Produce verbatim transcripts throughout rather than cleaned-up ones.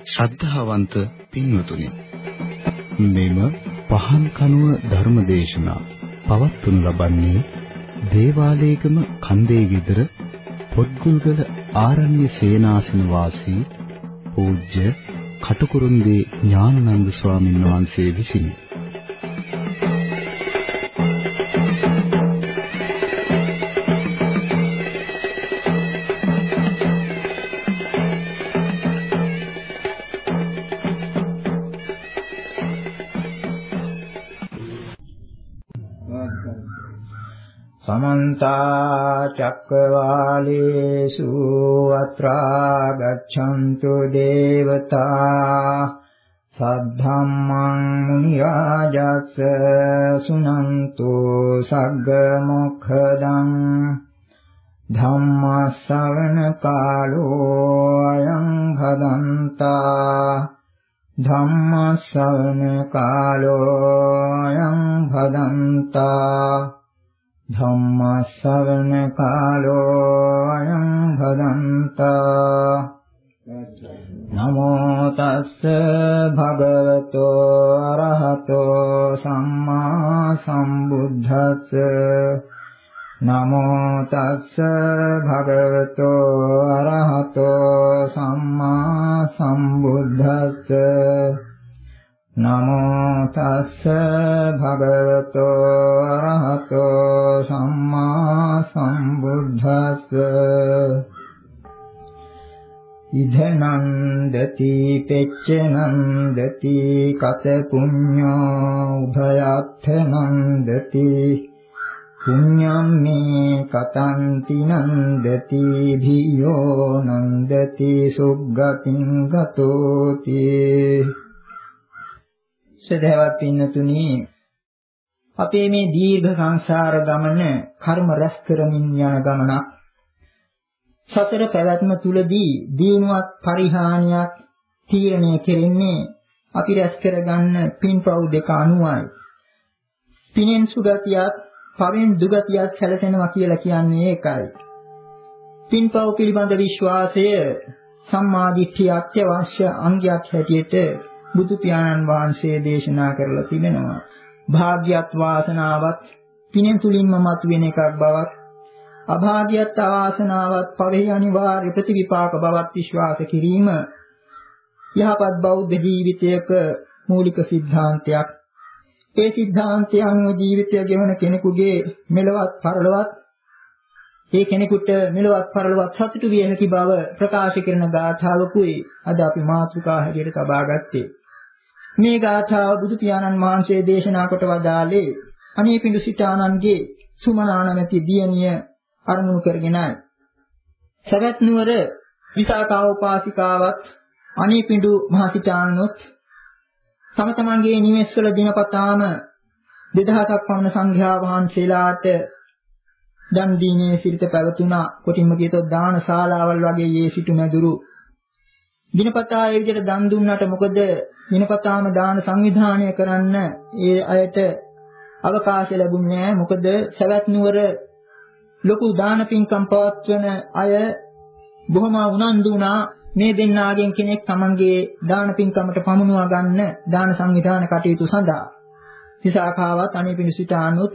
ශ්‍රද්ධාවන්ත පින්වතුනි, මෙම පහන් කනුව ධර්මදේශනා පවත්වනු ලබන්නේ දේවාලේගම කන්දේ ගෙදර පොත්ගුල්ගල ආරණ්‍ය සේනාසන වාසී පූජ්‍ය කටුකුරුන්දී ඥානানন্দ ස්වාමීන් වහන්සේ විසිනි. समन्ता चक्रवालेषु अत्रा गच्छन्तु देवता सद्धम्मं मुनिराजस्य सुनन्तु सग्गमुखदं धम्मश्रवण कालो अयं भदन्ता धम्मश्रवण कालो अयं भदन्ता ධම්මස්සවන කාලෝ අයං භදන්තා නමෝ තස්ස භගවතෝ අරහතෝ සම්මා සම්බුද්දස්ස නමෝ තස්ස භගවතෝ අරහතෝ සම්මා සම්බුද්දස්ස නමෝ තස්ස භගවතෝ අරහතෝ සම්මා සම්බුද්දස්ස ඉදනන්දති පෙච්චනන්දති කත පුඤ්ඤෝ උභයත්ථනන්දති පුඤ්ඤම් මේ කතන්ති නන්දති භියෝ නන්දති සුග්ගතින් ගතෝති. සදහවත් පින්නතුනි, අපේ මේ දීර්ඝ සංසාර ගමන කර්ම රැස් කරමින් යන ගමනක්. සතර පැවැත්ම තුලදී දිනුවත් පරිහානියක් තීරණය කෙරෙන්නේ අපි රැස් කරගන්න පින්පව් දෙක අනුවයි. පිනෙන් සුගතියක්, පවෙන් දුගතියක් සැලසෙනවා කියලා කියන්නේ ඒකයි. පින්පව් පිළිබඳ විශ්වාසය සම්මාදිට්ඨිය අත්‍යවශ්‍ය අංගයක් හැටියට බුදු පියාණන් වහන්සේ දේශනා කරලා තිබෙනවා. භාග්‍යත් වාසනාවත් පිනෙන් තුලින්ම මතුවෙන එකක් බවත්, අභාග්‍යත් අවාසනාවත් පවෙහි අනිවාර්ය ප්‍රතිවිපාක බවත් විශ්වාස කිරීම යහපත් බෞද්ධ ජීවිතයක මූලික સિદ્ધාන්තයක්. ඒ સિદ્ધාන්තය අනුව ජීවිතය ගෙවන කෙනෙකුගේ මෙලවත් පරලොවත් ඒ කෙනෙකුට මෙලවත් පරලොවත් සතුටු විය හැකි බව ප්‍රකාශ කරන ගාථාවකුයි අද අපි මාතෘකා හැටියට තබා ගත්තේ. මේ ගාථාව බුදු පියාණන් වහන්සේ දේශනා කොට වදාළේ අනේපිඬු සිටානන්ගේ සුමනා නැමැති දියණිය අරමුණු කරගෙනයි. සවැත් නුවර විසාකා උපාසිකාවත් අනේපිඬු මහ සිටානනොත් තම තමන්ගේ නිවෙස්වල දිනපතාම දෙදහසක් පමණ සංඝයා වහන්සේලාට දන් දීමේ සිරිත පැවතුණා. කොටින්ම කියතොත් දාන ශාලාවල් වගේ යේ සිටු මැදුරු දිනපතා ඒ විදිහට දන් දුන්නාට මොකද දිනපතාම දාන සංවිධානය කරන්න ඒ අයට අවකාශය ලැබුණේ නැහැ. මොකද සවැත් නුවර ලොකු දාන පින්කම් පවත්වන අය බොහොම උනන්දු වුණා මේ දෙන්නාගෙන් කෙනෙක් තමන්ගේ දාන පින්කමට පමුණුවා ගන්න දාන සංවිධාන කටයුතු සඳහා. විසාකාවත් අනේපිඬු සිටානුත්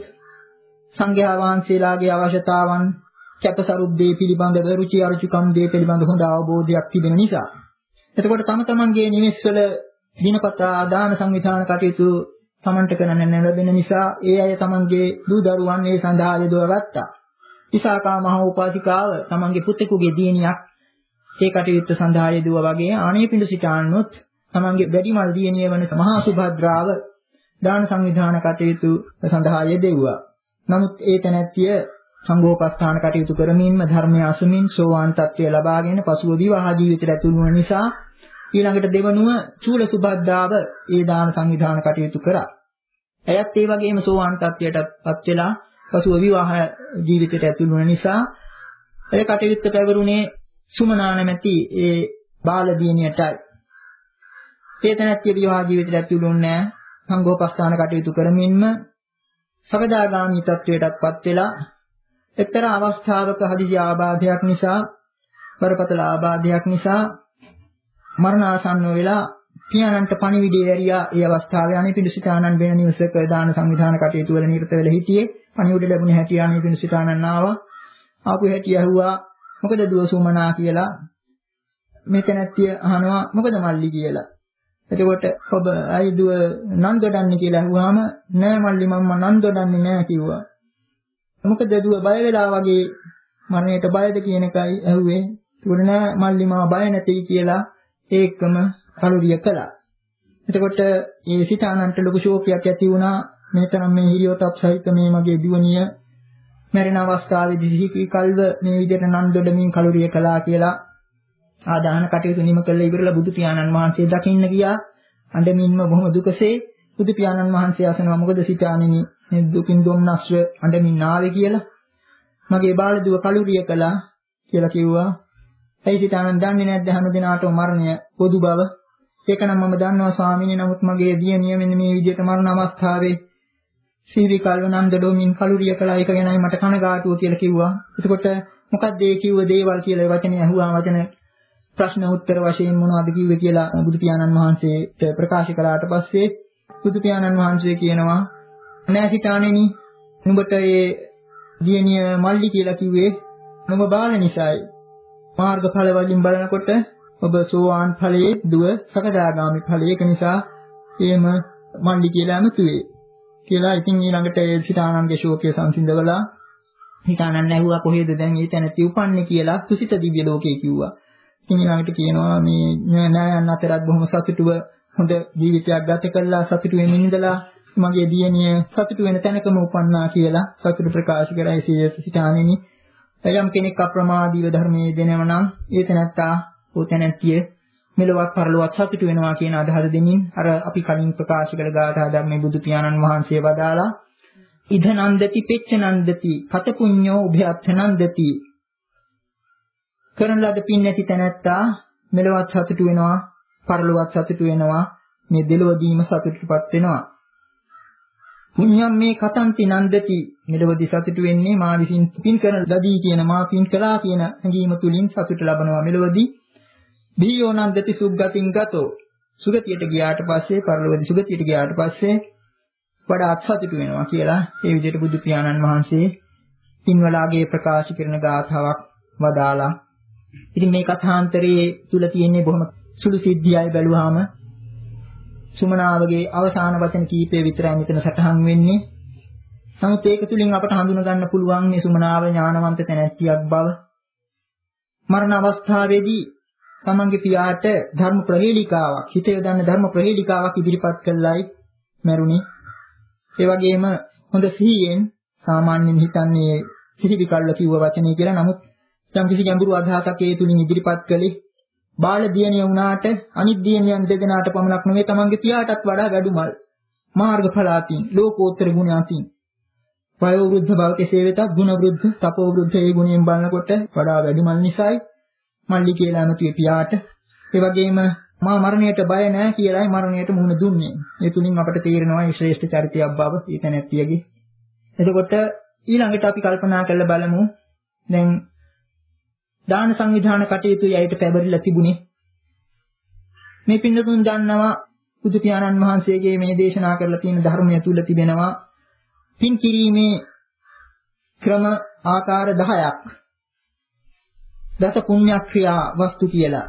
සංඝයා වහන්සේලාගේ අවශ්‍යතාවන් කැපසරුද්දේ පිළිබඳව රුචි අරුචිකම් දේ පිළිබඳ හොඳ අවබෝධයක් තිබෙන නිසා එතකොට තම තමන්ගේ නිවෙස්වල දිනපතා දාන සංවිධාන කටයුතු තමන්ට කරන්න ලැබෙන නිසා ඒ අය තමන්ගේ දූ දරුවන් ඒ සඳහා යොදවගත්තා. විසාකා මහ උපාසිකාව තමන්ගේ පුතෙකුගේ දියණියක් ඒ කටයුත්ත සඳහා යෙදුවා වගේ අනේපිඬු සිටානුත් තමන්ගේ වැඩිමල් දියණිය වන මහා සුභද්‍රාව දාන සංවිධාන කටයුතු සඳහා යෙදුවා. නමුත් ඒ තැනැත්තිය සංඝෝපස්ථාන කටයුතු කරමින්ම ධර්මය අසමින් සෝවාන් තත්ත්වය ලබාගෙන පසුව විවාහ ජීවිතයට ඇතුළු වන නිසා ඊළඟට දෙවනුව චූල සුභද්දාව ඒ දාන සංවිධාන කටයුතු කරා. එයත් ඒ වගේම සෝවාන් තත්ත්වයටපත් වෙලා පසුව විවාහ ජීවිතයට ඇතුළු වන නිසා ඒ කටයුත්ත පැවරුනේ සුමනා නැමැති ඒ බාල දියණියටයි. ඒ තැනැත්තිය විවාහ ජීවිතයට ඇතුළු වුණේ සංඝෝපස්ථාන කටයුතු කරමින්ම සකදාගාමී තත්වයටපත් වෙලා එක්තරා අවස්ථාවක හදිසි ආබාධයක් නිසා බරපතල ආබාධයක් නිසා මරණාසන්න වෙලා පියාණන්ට පණිවිඩය ඇරියා. ඒ අවස්ථාවේ අනිපිඬුසිතානන් වෙන නිවසක දාන සංවිධාන කටයුතු වල නිරත වෙලා හිටියේ. පණිවිඩ ලැබුණ හැටි අනිපිඬුසිතානන් ආවා. ආපු හැටි ඇහුවා මොකද දුව සුමනා කියලා. මෙතනත්තිය අහනවා මොකද මල්ලි කියලා. එතකොට ඔබ අයි දුව නන් දොඩන්නේ කියලා අහුවාම නෑ මල්ලි මම නන් දොඩන්නේ නෑ කිව්වා. මොකද දුව බය වෙලා වගේ මරණයට බයද කියන එකයි ඇහුවේ. ඒකට නෑ මල්ලි මම බය නැtei කියලා ඒකම කලුරිය කළා. එතකොට මේ සිතානන්ට ලොකු ශෝකයක් ඇති වුණා. මෙතරම් මේ හිරියොතප් සහිත මේ මගේ දුවනිය මරණ අවස්ථාවේදී සිහි කල්ව මේ විදිහට නන් දොඩමින් කලුරිය කළා කියලා ආදාන කටයුතු නිම කළ ඉවරලා බුදු පියාණන් වහන්සේ දකින්න ගියා. අඬමින්ම බොහොම දුකසේ බුදු පියාණන් වහන්සේ අසනවා මොකද සිතාණෙනි මේ දුකින් දුම්නස්ව අඬමින් ආවේ කියලා. මගේ බාල දුව කලුරිය කළා කියලා කිව්වා. ඇයි සිතාණන් දන්නේ නැද්ද හැම දිනාටම මරණය පොදු බව? ඒක නම් මම දන්නවා ස්වාමීනි. නමුත් මගේ දියණිය මෙන්න මේ විදිහට මරණ අවස්ථාවේ සිහිවි කල්ව නන්දඩෝමින් කලුරිය කළා. ඒක ගැනයි මට කනගාටුව කියලා කිව්වා. එතකොට මොකක්ද ඒ කිව්ව දේවල් කියලා වචනේ අහුවා. වචන ප්‍රශ්න උත්තර වශයෙන් මොනවද කිව්වේ කියලා බුදු පියාණන් වහන්සේට ප්‍රකාශ කළාට පස්සේ බුදු පියාණන් වහන්සේ කියනවා නෑ සිතාණෙනි නුඹට ඒ දියණිය මල්ලි කියලා කිව්වේ නුඹ බාල නිසායි. මාර්ගඵල වලින් බලනකොට ඔබ සෝවාන් ඵලයේ දුව සකදාගාමි ඵලයේ. ඒක නිසා එහෙම මල්ලි කියලා අමුතුවේ කියලා. ඉතින් ඊළඟට ඒ සිතාණන්ගේ ශෝකය සංසිඳවලා සිතාණන් ඇහුවා කොහෙද දැන් ඒ තැනති උපන්නේ කියලා තුසිත දිව්‍ය ලෝකේ කිව්වා. ඉතින් ඊළඟට කියනවා මේ නෑයන් අතරත් බොහොම සතුටුව හොඳ ජීවිතයක් ගත කළා. සතුටු වෙමින් ඉඳලා මගේ දියණිය සතුටු වෙන තැනකම උපන්නා කියලා සතුට ප්‍රකාශ කරයි සිතාණෙනි. යම් කෙනෙක් අප්‍රමාදීව ධර්මයේ දෙනව නම් ඒ තැනත්තා උතැනැත්තිය මෙලොවක් පරලොවක් සතුටු වෙනවා කියන අදහස දෙමින් අර අපි කලින් ප්‍රකාශ කළ ගාථා ධර්මයේ බුදු පියාණන් වහන්සේ වදාලා ඉදනන්දති පෙච්චනන්දති කත පුඤ්ඤෝ උභයත්ථනන්දති. කරන ලද පින් නැති තැනැත්තා මෙලොවත් සතුටු වෙනවා පරලොවත් සතුටු වෙනවා. මේ දෙලොවදීම සතුටුපත් වෙනවා. පුඤ්ඤම් මේ කතන්ති නන්දති. මෙලොවදී සතුටු වෙන්නේ මා විසින් පින් කරන ලදී කියන මා පින් කළා කියන හැඟීම තුලින් සතුට ලබනවා. මෙලොවදී බියෝ නන්දති සුග්ගතින් ගතෝ. සුගතියට ගියාට පස්සේ පරලොවදී සුගතියට ගියාට පස්සේ වඩා සතුටු වෙනවා කියලා ඒ විදිහට බුදු පියාණන් වහන්සේ පින්වලාගේ ප්‍රකාශ කරන ගාථාවක් වදාලා. ඉතින් මේ කථාන්තරයේ තුල තියෙන්නේ බොහොම සුළු සිද්ධියයි බැලුවාම සුමනාවගේ අවසාන වචන කීපය විතරයි මෙතන සටහන් වෙන්නේ. නමුත් ඒක තුලින් අපට හඳුන ගන්න පුළුවන් මේ සුමනාව ඥානවන්ත තැනැත්තියක් බව. මරණ අවස්ථාවේදී තමන්ගේ පියාට ධර්ම ප්‍රහේලිකාවක්, හිත යොදන්න ධර්ම ප්‍රහේලිකාවක් ඉදිරිපත් කළායි මරුණේ. ඒ වගේම හොඳ සිහියෙන් සාමාන්‍යයෙන් හිතන්නේ සිහිවි කල්ල කිව්ව වචනේ කියලා. නමුත් යම් කිසි ගැඹුරු අදහසක් ඒ තුලින් ඉදිරිපත් කළේ බාල දියණිය වුණාට අනිත් දියණියන් දෙදෙනාට පමණක් නෙවෙයි තමන්ගේ පියාටත් වඩා වැඩුමල් මාර්ගඵලාතින් ලෝකෝත්තර ගුණාතින් වයෝ වෘද්ධ බව කෙසේ වෙතත් ගුණ වෘද්ධ තපෝ වෘද්ධ ඒ ගුණයෙන් බලනකොට වඩා වැඩිමල් නිසායි මල්ලි කියලා අමතුවේ පියාට. ඒ වගේම මා මරණයට බය නැහැ කියලායි මරණයට මුහුණ දුන්නේ. ඒ තුලින් අපට තේරෙනවා මේ ශ්‍රේෂ්ඨ චරිතයක් බව ඊට නැත්තියගේ. එතකොට ඊළඟට අපි කල්පනා කරලා බලමු දැන් දාන සංවිධාන කටයුතු යයිට පැවරිලා තිබුණේ. මේ පින්නතුන් දන්නවා බුදු පියාණන් වහන්සේගේ මේ දේශනා කරලා තියෙන ධර්මය තුල තිබෙනවා පින් කිරීමේ ක්‍රම ආකාර දහයක්. දස පුණ්‍ය ක්‍රියා වස්තු කියලා.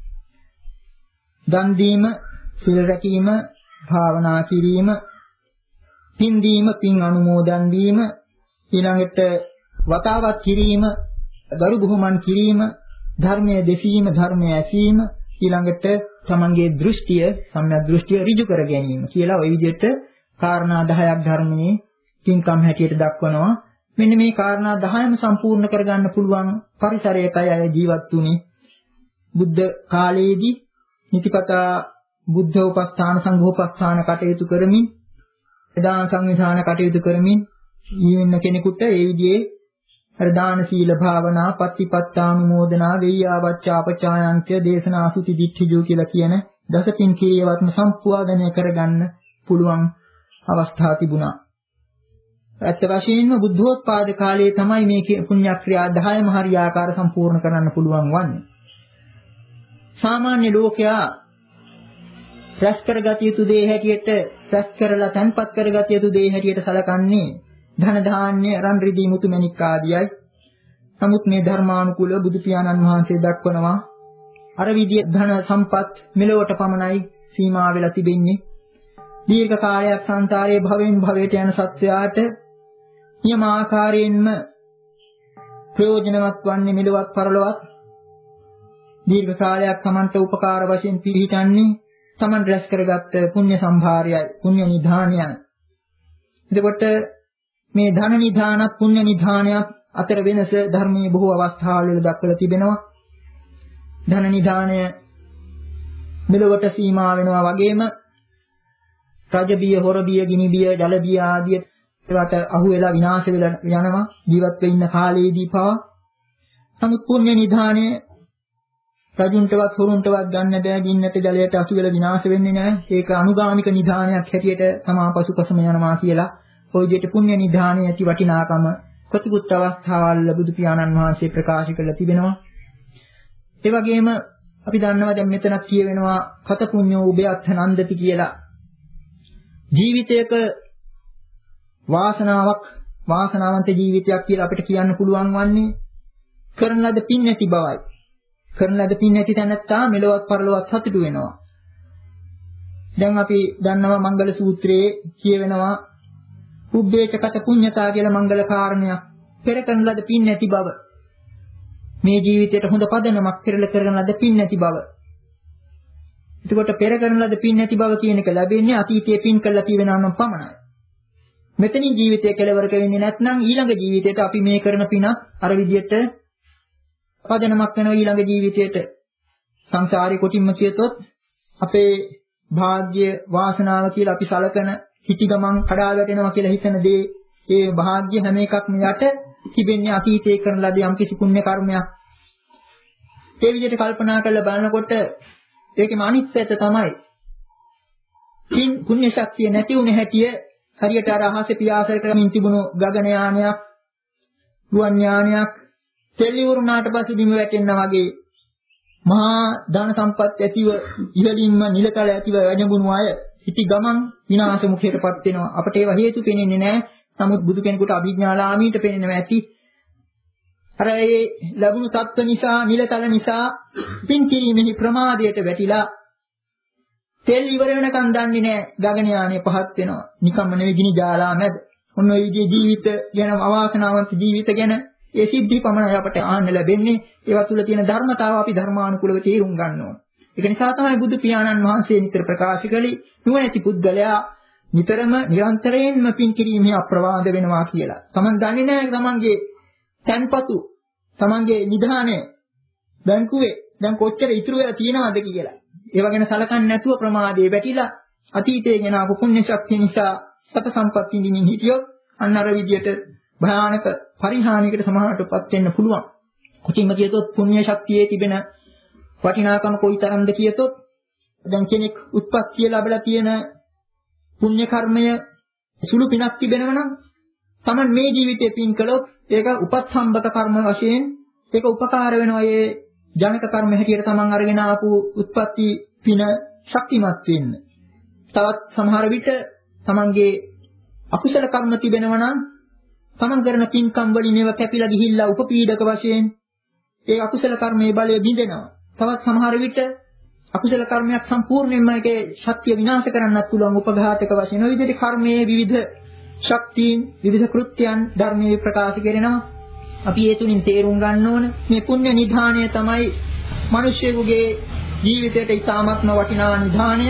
දන් දීම, සිල් රැකීම, භාවනා කිරීම, පින් දීම, පින් අනුමෝදන් වීම, ඊළඟට වතාවත් කිරීම, ගරු බුහුමන් කිරීම, ධර්මයේ දෙසීම, ධර්මයේ ඇසීම, ඊළඟට තමන්ගේ දෘෂ්ටිය, සම්‍යක් දෘෂ්ටිය ඍජු කර ගැනීම කියලා ওই විදිහට කාරණා දහයක් ධර්මයේ පින්කම් හැටියට දක්වනවා. මෙන්න මේ කාරණා දහයම සම්පූර්ණ කරගන්න පුළුවන් පරිසරයකයි අය ජීවත් වුනේ. බුද්ධ කාලයේදී නිතිපතා බුද්ධ උපස්ථාන සංඝෝපස්ථාන කටයුතු කරමින්, දාන සංවිධාන කටයුතු කරමින් ජීවෙන්න කෙනෙකුට ඒ විදිහේ අර දාන සීල භාවනා පත්තිපත්තානුමෝදනා වෙය්‍යාවච්ඡාපචායන්ත්‍ය දේශනා සුති දිට්ඨිජෝ කියලා කියන දසපින් කීයවත්ම සම්පූර්ණණය කරගන්න පුළුවන් අවස්ථා තිබුණා. ඇත්ත වශයෙන්ම බුද්ධෝත්පාද කාලයේ තමයි මේ පුණ්‍ය ක්‍රියා දහයම හරියාකාර සම්පූර්ණ කරන්න පුළුවන් වන්නේ. සාමාන්‍ය ලෝකයා රැස් කරගත යුතු දේ හැටියට රැස් කරලා තන්පත් කරගත යුතු දේ හැටියට සලකන්නේ ධන ධාන්‍ය රන් රිදී මුතු මැණික් ආදියයි. නමුත් මේ ධර්මානුකූල බුදු පියාණන් වහන්සේ දක්වනවා අර විදිය ධන සම්පත් මෙලොවට පමණයි සීමා වෙලා තිබෙන්නේ. දීර්ඝ කාලයක් සංසාරයේ භවෙන් භවයට යන සත්වයාට නියම ආකාරයෙන්ම ප්‍රයෝජනවත් වන්නේ මෙලොවත් පරලොවත්. දීර්ඝ කාලයක් Tamanට උපකාර වශයෙන් පිළිහිටන්නේ Taman රැස් කරගත්ත පුණ්‍ය සම්භාරයයි, පුණ්‍ය නිධානයයි. එතකොට මේ ධන නිධානත් පුණ්‍ය නිධානයත් අතර වෙනස ධර්මයේ බොහෝ අවස්ථාවල දක්වලා තිබෙනවා. ධන නිධානය මෙලොවට සීමා වෙනවා වගේම රජ බිය, හොර බිය, ගිනි බිය, ජල බිය ආදී ඒවට අහු වෙලා විනාශ වෙලා යනවා ජීවත් වෙ ඉන්න කාලයේදී පවා. නමුත් පුණ්‍ය නිධානය රජුන්ටවත් හොරුන්ටවත් ගන්න බෑ, ගින්නට ජලයට අසු වෙලා විනාශ වෙන්නේ නැහැ. ඒක අනුගාමික නිධානයක් හැටියට තමා පසුපසම යනවා කියලා ඔය විදිහට පුණ්‍ය නිධානයේ ඇති වටිනාකම ප්‍රතිපුත් අවස්ථාවල් බුදු පියාණන් වහන්සේ ප්‍රකාශ කරලා තිබෙනවා. ඒ වගේම අපි දන්නවා දැන් මෙතනක් කියවෙනවා කත පුඤ්ඤෝ උභයත්ථ නන්දති කියලා. ජීවිතයක වාසනාවක් වාසනාවන්ත ජීවිතයක් කියලා අපිට කියන්න පුළුවන් වන්නේ කරන ලද පින් නැති බවයි. කරන ලද පින් නැති තැනත්තා මෙලොවත් පරලොවත් සතුටු වෙනවා. දැන් අපි දන්නවා මංගල සූත්‍රයේ කියවෙනවා උබ්බේච කත පුඤ්ඤතා කියලා මංගල කාරණයක්. පෙර කරන ලද පින් නැති බව. මේ ජීවිතයට හොඳ පදනමක් පෙරල කරන ලද පින් නැති බව. එතකොට පෙර කරන ලද පින් නැති බව කියන එක ලැබෙන්නේ අතීතයේ පින් කළා කියවෙනා නම් පමණයි. මෙතනින් ජීවිතය කෙලවර වෙන්නේ නැත්නම් ඊළඟ ජීවිතයට අපි මේ කරන පිනත් අර විදියට පදනමක් වෙනවා ඊළඟ ජීවිතයට. සංසාරේ කොටින්ම කියතොත් අපේ වාග්ය වාසනාව කියලා අපි සලකන හිටි ගමන් කඩා වැටෙනවා කියලා හිතන දේ ඒ වාග්ය හැම එකක්ම යට තිබෙන්නේ අතීතයේ කරන ලද යම්කිසි පුණ්‍ය කර්මයක්. ඒ විදිහට කල්පනා කරලා බලනකොට ඒකෙම අනිත් පැත්ත තමයි පින් පුණ්‍ය ශක්තිය නැති වුණ හැටිය හරියට අර අහසේ පියාසර කරමින් තිබුණු ගගන යානයක්, ගුවන් යානයක් තෙලිවුරුනාට පස්සේ බිම වැටෙනා වගේ මහා ධන සම්පත් ඇතිව ඉහළින්ම නිලතල ඇතිව වැඩඹුණු අය හිටි ගමන් විනාශ මුඛයටපත් වෙනවා. අපට ඒවා හේතු පෙනෙන්නේ නැහැ. නමුත් බුදු කෙනෙකුට අභිඥාලාමීට පෙනෙනවා ඇති. අර ඒ ලැබුණු තත්ත්ව නිසා, නිලතල නිසා පින් කිරීමෙහි ප්‍රමාදයට වැටිලා තෙල් ඉවර වෙනකන් දන්නේ නැහැ. ගගන යානෙ පහත් වෙනවා. නිකම්ම නෙවෙයි ගිනි ජාලා මැද. ඔන්න ඔය විදිහේ ජීවිත ගැන අවාසනාවන්ත ජීවිත ගැන ඒ සිද්ධි පමණයි අපට ආන්න ලැබෙන්නේ. ඒවා තුල තියෙන ධර්මතාව අපි ධර්මානුකූලව තේරුම් ගන්න ඕන. ඒක නිසා තමයි බුදු පියාණන් වහන්සේ නිතර ප්‍රකාශ කළේ නුවණැති පුද්ගලයා නිතරම නිරන්තරයෙන්ම පින් කිරීමේ අප්‍රවාද වෙනවා කියලා. Taman දන්නේ නැහැ Tamanගේ තන්පතු, Tamanගේ නිධානය බැංකුවේ දැන් කොච්චර ඉතුරු වෙලා තියෙනවද කියලා. ඒව ගැන සලකන්නේ නැතුව ප්‍රමාදයේ වැටිලා අතීතයේ ගෙන ආපු පුණ්‍ය ශක්තිය නිසා සත සම්පත් විඳින්න හිටියොත් අන්න අර විදියට භයානක පරිහානියකට සමහරටපත් වෙන්න පුළුවන්. කොටින්ම කියතොත් පුණ්‍ය ශක්තියේ තිබෙන වටිනාකම කොයිතරම්ද කියතොත් දැන් කෙනෙක් උත්පත්තිය ලැබලා තියෙන පුණ්‍ය කර්මය සුළු පිනක් තිබෙනවා නම් Taman මේ ජීවිතේ පින් කළොත් ඒක උපත්සම්බක කර්ම වශයෙන් ඒක උපකාර වෙනවා. ඒ ජනක කර්ම හැටියට Taman අරගෙන ආපු උත්පත්ති පින ශක්තිමත් වෙන්න. තවත් සමහර විට Tamanගේ අකුසල කර්ම තිබෙනවා නම් Taman කරන පින්කම් වලින් ඒවා කැපිලා ගිහිල්ලා උපපීඩක වශයෙන් ඒ අකුසල කර්මයේ බලය බිඳෙනවා. තවත් සමහර විට අකුසල කර්මයක් සම්පූර්ණයෙන්ම ඒකේ ශක්තිය විනාශ කරන්නත් පුළුවන් උපඝාතක වශයෙන්. ඔය විදිහට කර්මයේ විවිධ ශක්තියින් විවිධ කෘත්‍යයන් ධර්මයේ ප්‍රකාශ කරනවා. අපි ඒ තුලින් තේරුම් ගන්න ඕන මේ පුණ්‍ය නිධානය තමයි මිනිස්සුගේ ජීවිතයට ඉතාමත්ම වටිනා නිධානය.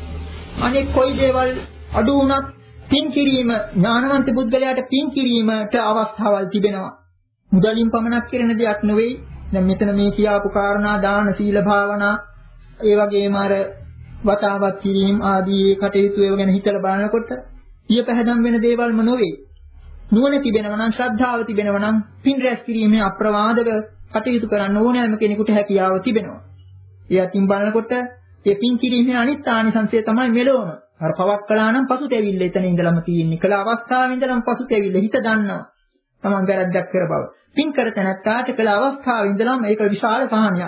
අනෙක් කොයි දේවල් අඩු වුණත් පින් කිරීම ඥානවන්ත බුද්ධලයාට පින් කිරීමට අවස්ථාවල් තිබෙනවා. මුදලින් පමණක් කරන දෙයක් නෙවෙයි. දැන් මෙතන මේ කියාපු කාරණා දාන, සීල, භාවනා, ඒ වගේම අර වතාවත් කිරීම ආදී කටයුතු ඒව ගැන හිතලා බලනකොට ඊය පැහැදම් වෙන දේවල්ම නෙවෙයි. නුවණ තිබෙනවා නම්, ශ්‍රද්ධාව තිබෙනවා නම් පින් රැස් කිරීමේ අප්‍රමාදව කටයුතු කරන්න ඕනෑම කෙනෙකුට හැකියාව තිබෙනවා. ඒ අතින් බලනකොට ඒ පින් කිරීමේ අනිත් ආනිසංසය තමයි මෙලොවම. අර පවක් කළා නම් පසුතැවිල්ල එතන ඉඳලම තියෙන්නේ. කළ අවස්ථාවේ ඉඳලම පසුතැවිල්ල හිත දන්නවා. Taman වැරද්දක් කර බව. පින් කර තැනැත්තාට කළ අවස්ථාවේ ඉඳලම ඒක විශාල සහනයක්.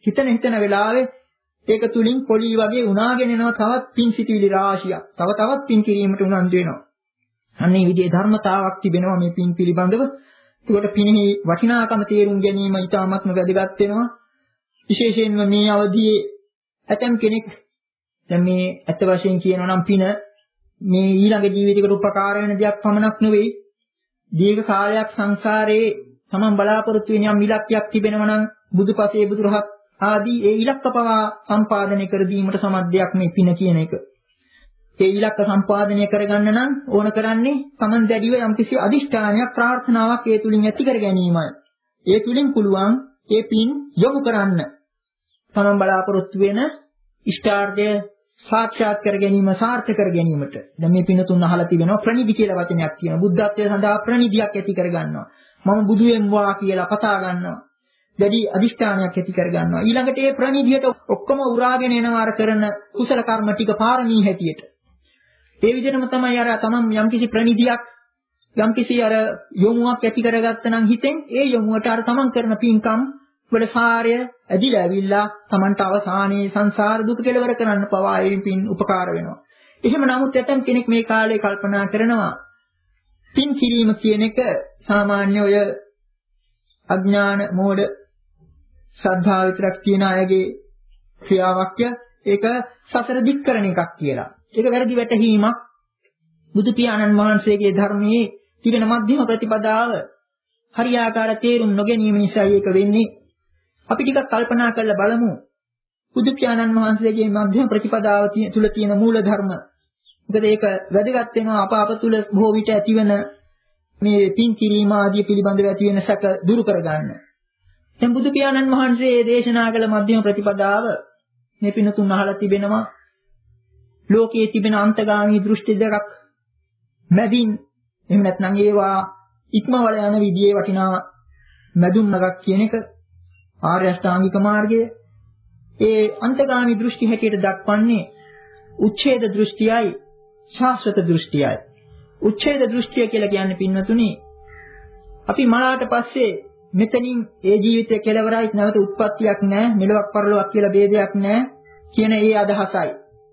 හිතන හිතන වෙලාවේ ඒක තුලින් පොළි වගේ උනාගෙන එනවා තවත් පින් සිටිවිලි රාශියක්. තව තවත් පින් කිරීමට උනන්දු වෙනවා. අන්න මේ විදිහේ ධර්මතාවක් තිබෙනවා මේ පින් පිළිබඳව. ඒකට පිනෙහි වටිනාකම තේරුම් ගැනීම ඉතාමත්ම වැදගත් වෙනවා. විශේෂයෙන්ම මේ අවධියේ ඇතම් කෙනෙක් දැන් මේ ඇත්ත වශයෙන් කියනවා නම් පින මේ ඊළඟ ජීවිතයකට උපකාර වෙන දෙයක් පමණක් නෙවෙයි. දීර්ඝ කාලයක් සංසාරයේ තමන් බලාපොරොත්තු වෙන යම් ඉලක්කයක් තිබෙනවා නම් බුදුපසේ බුදුරහත් ආදී ඒ ඉලක්ක පවා සම්පාදනය කර දීමට සමත් මේ පින කියන එක. ඒ ඉලක්ක සම්පාදනය කරගන්න නම් ඕන කරන්නේ තමන් දැඩිව යම්කිසි අදිෂ්ඨානයක් ප්‍රාර්ථනාවක් ඒ තුලින් ඇති කර ගැනීමයි. ඒ තුලින් පුළුවන් ඒ පින් යොමු කරන්න. තමන් බලාපොරොත්තු වෙන ඉෂ්ටාර්ථය සාක්ෂාත් කර ගැනීම සාර්ථක කර ගැනීමට. දැන් මේ පින තුන අහලා තිබෙනවා ප්‍රනිධි කියලා වචනයක් කියනවා. බුද්ධත්වයේ සඳහා ප්‍රනිධියක් ඇති කර ගන්නවා. මම බුදු වෙම්වා කියලා පතා ගන්නවා. දැඩි අදිෂ්ඨානයක් ඇති කර ගන්නවා. ඊළඟට ඒ ප්‍රනිධියට ඔක්කොම උරාගෙන එනවා අර කරන කුසල කර්ම ටික පාරමී හැටියට. ඒ විදිහටම තමයි අර තමන් යම්කිසි ප්‍රනිධියක් යම්කිසි අර යොමුවක් ඇති කරගත්ත නම් හිතෙන් ඒ යොමුවට අර තමන් කරන පින්කම් වල සාරය ඇදිලා ඇවිල්ලා තමන්ට අවසානයේ සංසාර දුක කෙලවර කරන්න පවා ඒ පින් උපකාර වෙනවා. එහෙම නමුත් ඇතම් කෙනෙක් මේ කාලේ කල්පනා කරනවා පින් කිරීම කියන එක සාමාන්‍ය ඔය අඥාන මෝඩ ශ්‍රද්ධාව විතරක් තියෙන අයගේ ක්‍රියාවක්ය. ඒක සසර දික් කරන එකක් කියලා. ඒක වැරදි වැටහීමක්. බුදු පියාණන් වහන්සේගේ ධර්මයේ තිබෙන මධ්‍යම ප්‍රතිපදාව හරියාකාර තේරුම් නොගැනීම නිසා ඒක වෙන්නේ. අපි ටිකක් කල්පනා කරලා බලමු. බුදු පියාණන් වහන්සේගේ මධ්‍යම ප්‍රතිපදාව තුල තියෙන මූල ධර්ම. මොකද ඒක වැදගත් වෙනවා අප අප තුල බොහෝ විට ඇතිවන මේ පින් කිරීම ආදී පිළිබඳව ඇති වෙන සැක දුරු කරගන්න. දැන් බුදු පියාණන් වහන්සේ දේශනා කළ මධ්‍යම ප්‍රතිපදාව මේ පින තුන අහලා තිබෙනවා. ලෝකයේ තිබෙන අන්තගාමී දෘෂ්ටි දෙකක් මැදින් එහෙම නැත්නම් ඒවා ඉක්මවල යන විදියේ වටිනා මැදුම් මගක් කියන එක ආර්ය අෂ්ටාංගික මාර්ගය. ඒ අන්තගාමී දෘෂ්ටි හැටියට දක්වන්නේ උච්ඡේද දෘෂ්ටියයි ශාස්ත්‍රත දෘෂ්ටියයි. උච්ඡේද දෘෂ්ටිය කියලා කියන්නේ පින්වතුනි අපි මරාට පස්සේ මෙතනින් ඒ ජීවිතය කෙලවරයි නැවත උත්පත්තියක් නැහැ මෙලොවක් පරලොවක් කියලා ભેදයක් නැහැ කියන ඒ අදහසයි.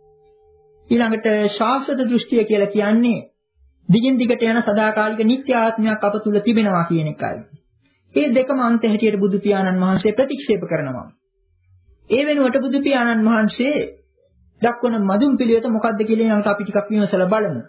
ඊළඟට ශාස්ත්‍රත දෘෂ්ටිය කියලා කියන්නේ දිගින් දිගට යන සදාකාලික නිත්‍ය ආත්මයක් අප තුල තිබෙනවා කියන එකයි. මේ දෙකම අන්ත හැටියට බුදු පියාණන් වහන්සේ ප්‍රතික්ෂේප කරනවා. ඒ වෙනුවට බුදු පියාණන් වහන්සේ දක්වන මදුම් පිළිවෙත මොකක්ද කියලා ඊළඟට අපි ටිකක් විමසලා බලමු.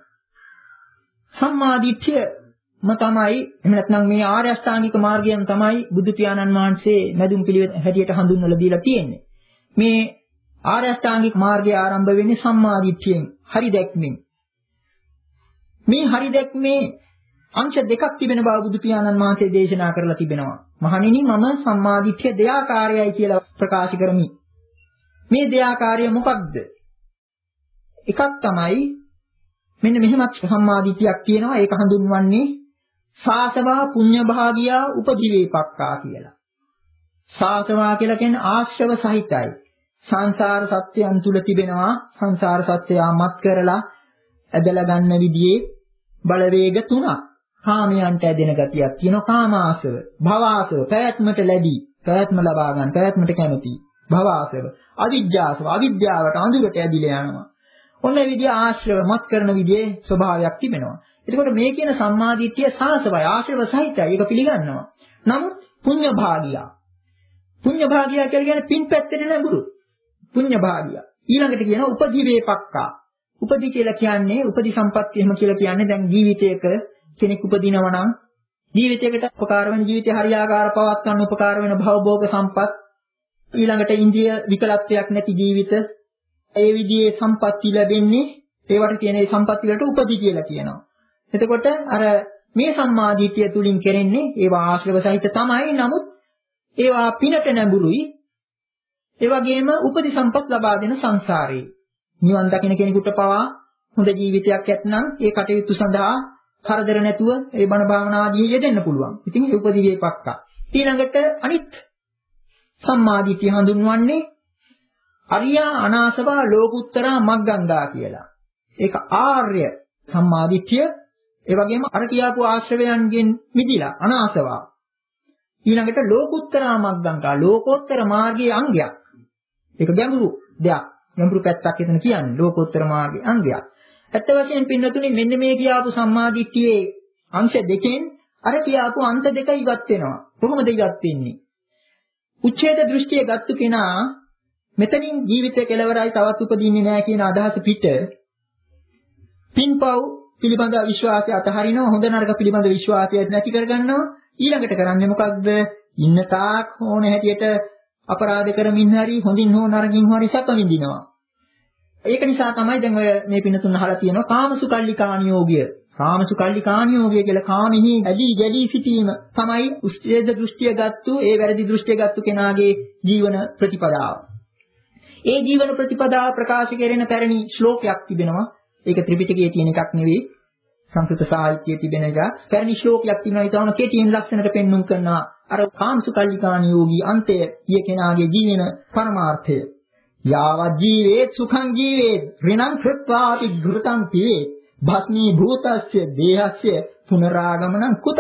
සම්මා දිට්ඨියම තමයි එහෙම නැත්නම් මේ ආර්ය අෂ්ටාංගික මාර්ගයෙන් තමයි බුදු පියාණන් වහන්සේ මදුම් පිළිවෙත හැටියට හඳුන්වලා දීලා තියෙන්නේ. මේ ආර්ය අෂ්ටාංගික මාර්ගය ආරම්භ වෙන්නේ සම්මා දිට්ඨියෙන්, හරි දැක්මෙන්. මේ හරි දැක්මේ අංශ දෙකක් තිබෙන බව බුදු පියාණන් වහන්සේ දේශනා කරලා තිබෙනවා. මහණෙනි මම සම්මා දිට්ඨිය දෙආකාරයයි කියලා ප්‍රකාශ කරමි. මේ දෙආකාරය මොකක්ද? එකක් තමයි මෙන්න මෙහෙමත් සම්මා දිට්ඨියක් තියෙනවා. ඒක හඳුන්වන්නේ සාසවා පුඤ්ඤ භාගියා උපදිවේපක්ඛා කියලා. සාසවා කියලා කියන්නේ ආශ්‍රව සහිතයි. සංසාර සත්‍යයන් තුල තිබෙනවා සංසාර සත්‍යය මත් කරලා ඇදලා ගන්න විදිහේ බලවේග තුනක්. කාමයන්ට ඇදෙන ගතියක් තියෙනවා කාමාශව, භවආශව, පැවැත්මට ලැබී, පැවැත්ම ලබා ගන්න, පැවැත්මට කැමති. භවආශව, අවිජ්ජාශව, අවිද්‍යාවට අඳුරට ඇදිලා යනවා. ඔන්න ඒ විදිහ ආශ්‍රව මත් කරන විදිහේ ස්වභාවයක් තිබෙනවා. එතකොට මේ කියන සම්මාදිට්ඨිය සාසවයි ආශ්‍රව සහිතයි. ඒක පිළිගන්නවා. නමුත් පුඤ්ඤ භාගියා. පුඤ්ඤ භාගියා කියන්නේ පින් පැත්තේ නැඹුරු. පුඤ්ඤ භාගියා. ඊළඟට කියනවා උපදීවේපක්ඛා. උපදී කියලා කියන්නේ උපදී සම්පත්තිය එහෙම කියලා කියන්නේ දැන් ජීවිතයක කෙනෙක් උපදිනවා නම් ජීවිතයකට උපකාර වෙන ජීවිතය හරියාකාර පවත්වන්න උපකාර වෙන භවභෝග සම්පත් ඊළඟට ඉන්ද්‍රිය විකලත්වයක් නැති ජීවිත ඒ විදිහේ සම්පත්ති ලැබෙන්නේ ඒවට කියන ඒ සම්පත්ති වලට උපදී කියලා කියනවා. එතකොට අර මේ සම්මාදිටිය තුලින් කරන්නේ ඒවා ආශ්‍රව සහිත තමයි. නමුත් ඒවා පිනට නැඹුරුයි. ඒ වගේම උපදී සම්පත් ලබා දෙන සංසාරේ නිවන් දකින්න කෙනෙකුට පවා හොඳ ජීවිතයක් ඇත්නම් ඒ කටයුතු සඳහා කරදර නැතුව ඒ බණ භාවනා ආදී යෙදෙන්න පුළුවන්. ඉතින් ඒ උපදීවේපක්ඛා. ඊළඟට අනිත් සම්මාදිටිය හඳුන්වන්නේ අරියා අනාසවා ලෝකුත්තරා මග්ගංගා කියලා. ඒක ආර්ය සම්මාදිටිය. ඒ වගේම අර කියාපු ආශ්‍රවයන්ගෙන් මිදිලා අනාසවා. ඊළඟට ලෝකුත්තරා මග්ගංගා ලෝකෝත්තර මාර්ගයේ අංගයක්. ඒක ගැඹුරු දෙයක්. ගැඹුරු පැත්තක් එතන කියන්නේ ලෝකෝත්තර මාර්ගයේ අංගයක්. ඇත්ත වශයෙන් පින්නතුනි මෙන්න මේ කියාපු සම්මාදිට්ඨියේ අංශ දෙකෙන් අර කියාපු අන්ත දෙක ඉවත් වෙනවා. කොහොමද ඉවත් වෙන්නේ? උච්ඡේද දෘෂ්ටිය ගත්තු කෙනා මෙතනින් ජීවිතේ කෙලවරයි තවත් උපදින්නේ නැහැ කියන අදහස පිට පින්පව් පිළිබඳ විශ්වාසය අතහරිනවා, හොඳ නරක පිළිබඳ විශ්වාසය නැති කරගන්නවා. ඊළඟට කරන්නේ මොකක්ද? ඉන්න තාක් ඕන හැටියට අපරාධ කරමින් හරි හොඳින් හෝ නරකින් හරි සැප විඳිනවා. ඒක නිසා තමයි දැන් ඔය මේ පිනතුන් අහලා තියෙනවා කාමසුකල්ලිකාණියෝගය. කාමසුකල්ලිකාණියෝගය කියලා කාමෙහි ඇලී ගැලී සිටීම තමයි උච්ඡේද දෘෂ්ටිය ගත්තු, ඒ වැරදි දෘෂ්ටිය ගත්තු කෙනාගේ ජීවන ප්‍රතිපදාව. ඒ ජීවන ප්‍රතිපදාව ප්‍රකාශ කෙරෙන පැරණි ශ්ලෝකයක් තිබෙනවා. ඒක ත්‍රිපිටකයේ තියෙන එකක් නෙවෙයි. සංස්කෘත සාහිත්‍යයේ තිබෙන එක. පැරණි ශ්ලෝකයක් තියෙනවා. ඊටවන කෙටියෙන් ලක්ෂණයට පෙන්වුම් කරනවා. අර කාමසුකල්ලිකාණියෝගී අන්තය කිය කෙනාගේ ජීවන පරමාර්ථය. යාවත් ජීවේත් සුඛං ජීවේත් ඍණං කෘත්වාපි ඝෘතං පියේ භස්මී භූතස්ය දේහස්ය පුනරාගමනං කුත.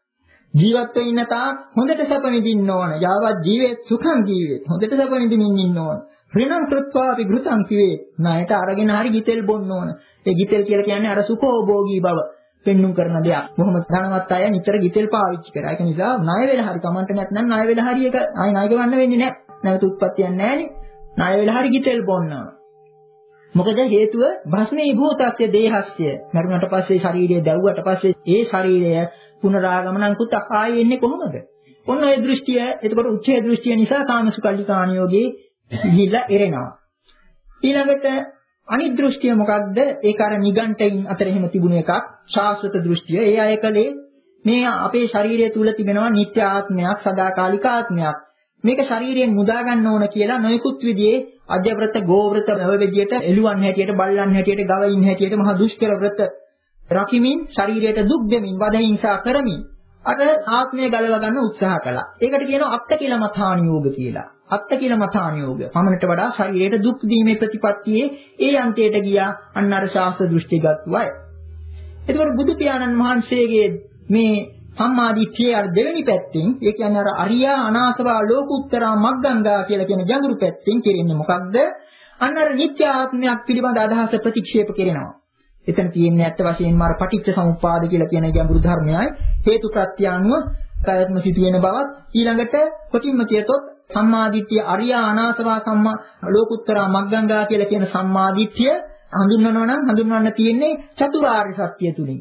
ජීවත් වෙ ඉන්න තාක් හොඳට සැප විඳින්න ඕන. යාවත් ජීවේත් සුඛං ජීවේත් හොඳට සැප විඳින්න ඉන්න ඕන. ඍණං කෘත්වාපි ඝෘතං පියේ ණයට අරගෙන හරි ගිතෙල් බොන්න ඕන. ඒ ගිතෙල් කියලා කියන්නේ අර සුඛෝභෝගී බව පෙන්눔 කරන දෙයක්. බොහොම ධනවත් අය නිතර ගිතෙල් පාවිච්චි කරා. ඒක නිසා ණය වෙලා හරි කමන්ට නැත්නම් ණය වෙලා හරි ඒක ආයි ණය ගවන්න වෙන්නේ නැහැ. නැවත උත්පත්තියක් නැහැනේ. ණය වෙලා හරි ගිතෙල් බොන්නවා. මොකද හේතුව භස්මී භූතස්ය දේහස්ය. මරුණට පස්සේ ශරීරය දැව්වට පස්සේ ඒ ශරීරය පුනරාගමනං කුත ආයේ එන්නේ කොහොමද? ඔන්න ඒ දෘෂ්ටිය එතකොට උච්ඡේ දෘෂ්ටිය නිසා කාමසුකල්ලිකාණියෝගේ ගිහිලා එරෙනවා. ඊළඟට අනිත් දෘෂ්ටිය මොකක්ද? ඒක අර නිගණ්ඨයින් අතර එහෙම තිබුණ එකක්. ශාස්ත්‍රත දෘෂ්ටිය. ඒ අයකලේ මේ අපේ ශරීරය තුල තිබෙනවා නිත්‍ය ආත්මයක්, සදාකාලික ආත්මයක්. මේක ශරීරයෙන් මුදා ගන්න ඕන කියලා නොයෙකුත් විදිහේ අජ්‍යව්‍රත, ගෝව්‍රත විදියට එළුවන් හැටියට, බල්ලන් හැටියට, ගවයින් හැටියට මහා දුෂ්කර ව්‍රත රකිමින් ශරීරයට දුක් දෙමින්, වදහිංසා කරමින් අර ආත්මය ගලව ගන්න උත්සාහ කළා. ඒකට කියනවා අත්තකිලමථානියෝග කියලා. අත්තකිලමථානියෝග. පමණට වඩා ශරීරයට දුක් දීමේ ප්‍රතිපත්තියේ ඒ අන්තයට ගියා අන්න අර ශාස්ත්‍ර දෘෂ්ටිගත අය. එතකොට බුදු පියාණන් වහන්සේගේ මේ සම්මාදිට්ඨිය අර දෙවෙනි පැත්තෙන්, ඒ කියන්නේ අර අරියා අනාසවා ලෝකුත්තරා මග්ගංගා කියලා කියන ගැඹුරු පැත්තෙන් කෙරෙන්නේ මොකක්ද? අන්න අර නිත්‍ය ආත්මයක් පිළිබඳ අදහස ප්‍රතික්ෂේප කරනවා. එතන තියෙන්නේ ඇත්ත වශයෙන්ම අර පටිච්ච සමුප්පාද කියලා කියන ගැඹුරු ධර්මයයි හේතු ප්‍රත්‍ය අනුව ප්‍රයත්න සිදුවෙන බවත් ඊළඟට කොටින්ම කියතොත් සම්මාදිට්ඨිය අරියා අනාසවා සම්මා ලෝකුත්තරා මග්ගංගා කියලා කියන සම්මාදිට්ඨිය හඳුන්වනවා නම් හඳුන්වන්න තියෙන්නේ චතුරාර්ය සත්‍ය තුලින්.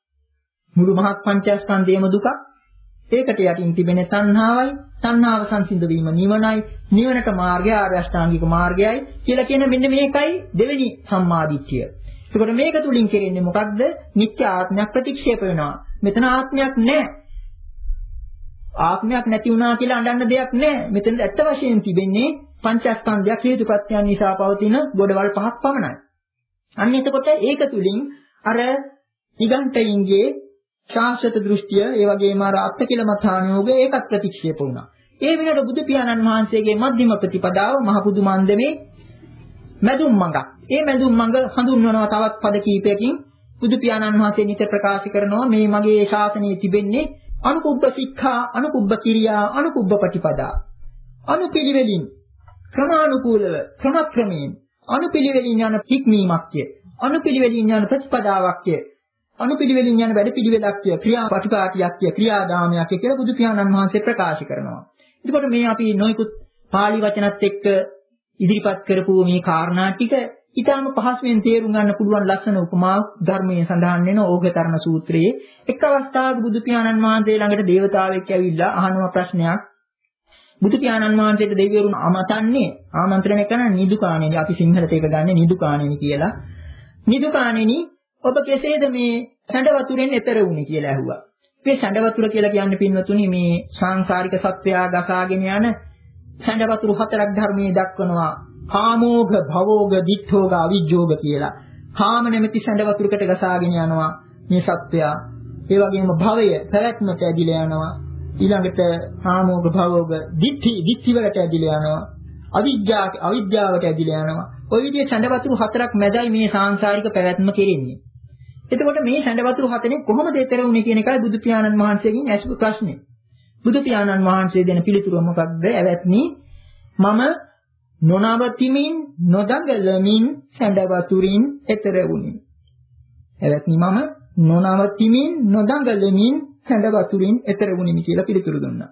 මුළු මහත් පංචස්කන්ධයම දුක. ඒකට යටින් තිබෙන තණ්හාවයි, තණ්හාව සංසිඳ වීම නිවනයි, නිවනට මාර්ගය ආර්ය අෂ්ටාංගික මාර්ගයයි කියලා කියන මෙන්න මේකයි දෙවෙනි සම්මාදිට්ඨිය. ඒකට මේක තුලින් කෙරෙන්නේ මොකක්ද? නිත්‍ය ආත්මයක් ප්‍රතික්ෂේප වෙනවා. මෙතන ආත්මයක් නැහැ. ආත්මයක් නැති වුණා කියලා අඬන්න දෙයක් නැහැ. මෙතන ඇත්ත වශයෙන් තිබෙන්නේ පංචස්කන්ධයක් හේතුපත්‍යයන් නිසා පවතින ගොඩවල් පහක් පමණයි. අන්න එතකොට ඒක තුලින් අර නිගණ්ඨයින්ගේ ශාස්ත්‍ර දෘෂ්ටිය, ඒ වගේම අර අත්තකිලමථානියෝගය ඒකත් ප්‍රතික්ෂේප වුණා. ඒ වෙනකොට බුදු පියාණන් වහන්සේගේ මධ්‍යම ප්‍රතිපදාව මහ බුදු මන්දමේ මැදුම් මඟ. ඒ මැදුම් මඟ හඳුන්වනවා තවත් පද කීපයකින්. බුදු පියාණන් වහන්සේ නිතර ප්‍රකාශ කරනවා මේ මගේ ශාසනයේ තිබෙන්නේ අනුකුබ්බ සික්ඛා, අනුකුබ්බ කිරියා, අනුකුබ්බ ප්‍රතිපදා. අනුපිළිවෙලින් ක්‍රමානුකූලව ක්‍රමක්‍රමයෙන් අනුපිළිවෙලින් යන හික්මීමක්ය. අනුපිළිවෙලින් යන ප්‍රතිපදාවක්ය. අනුපිළිවෙලින් යන වැඩපිළිවෙලක්ය, ක්‍රියා ප්‍රතිපාටියක්ය, ක්‍රියාදාමයක්ය කියලා බුදු පියාණන් වහන්සේ ප්‍රකාශ කරනවා. එතකොට මේ අපි නොයෙකුත් පාලි වචනත් එක්ක ඉදිරිපත් කරපු මේ කාරණා ටික ඊටාම පහසුවෙන් තේරුම් ගන්න පුළුවන් ලස්සන උපමාවක් ධර්මයේ සඳහන් වෙන ඕඝතරණ සූත්‍රයේ එක් අවස්ථාවක බුදු පියාණන් වහන්සේ ළඟට දේවතාවෙක් ඇවිල්ලා අහනවා ප්‍රශ්නයක්. බුදු පියාණන් වහන්සේට දෙවිවරුන් අමතන්නේ ආමන්ත්‍රණය කරන නිදුකාණෙනි, අපි සිංහලට ඒක ගන්නේ නිදුකාණෙනි කියලා. නිදුකාණෙනි ඔබ කෙසේද මේ සැඬ වතුරෙන් එතර වුනේ කියලා ඇහුවා. මේ සැඬ වතුර කියලා කියන්නේ පින්වතුනි මේ සාංශාරික සත්වයා ගසාගෙන යන සැඬ වතුර හතරක් ධර්මයේ දක්වනවා. කාමෝග, භවෝග, දිඨෝග, අවිජ්ජෝග කියලා. කාම නැමැති සැඬ වතුරකට ගසාගෙන යනවා මේ සත්වයා. ඒ වගේම භවය පැවැත්මට ඇදිලා යනවා. ඊළඟට කාමෝග, භවෝග, දිඨි, දිඨි වලට ඇදිලා යනවා. අවිජ්ජා, අවිද්‍යාවට ඇදිලා යනවා. ඔය විදිහේ සැඬ වතුර හතරක් මැදයි මේ සාංශාරික පැවැත්ම කෙරෙන්නේ. එතකොට මේ සැඬ වතුර හතරේ කොහොමද ඈතර වුනේ කියන එකයි බුදු පියාණන් වහන්සේගෙන් ඇසු ප්‍රශ්නේ. බුදු පියාණන් වහන්සේ දෙන පිළිතුර මොකක්ද? එවත්නි මම නොනවතිමින් නොදඟලමින් සැඬ වතුරින් එතර වුනි. එවත්නි මම නොනවතිමින් නොදඟලමින් සැඬ වතුරින් එතර වුනිමි කියලා පිළිතුරු දුන්නා.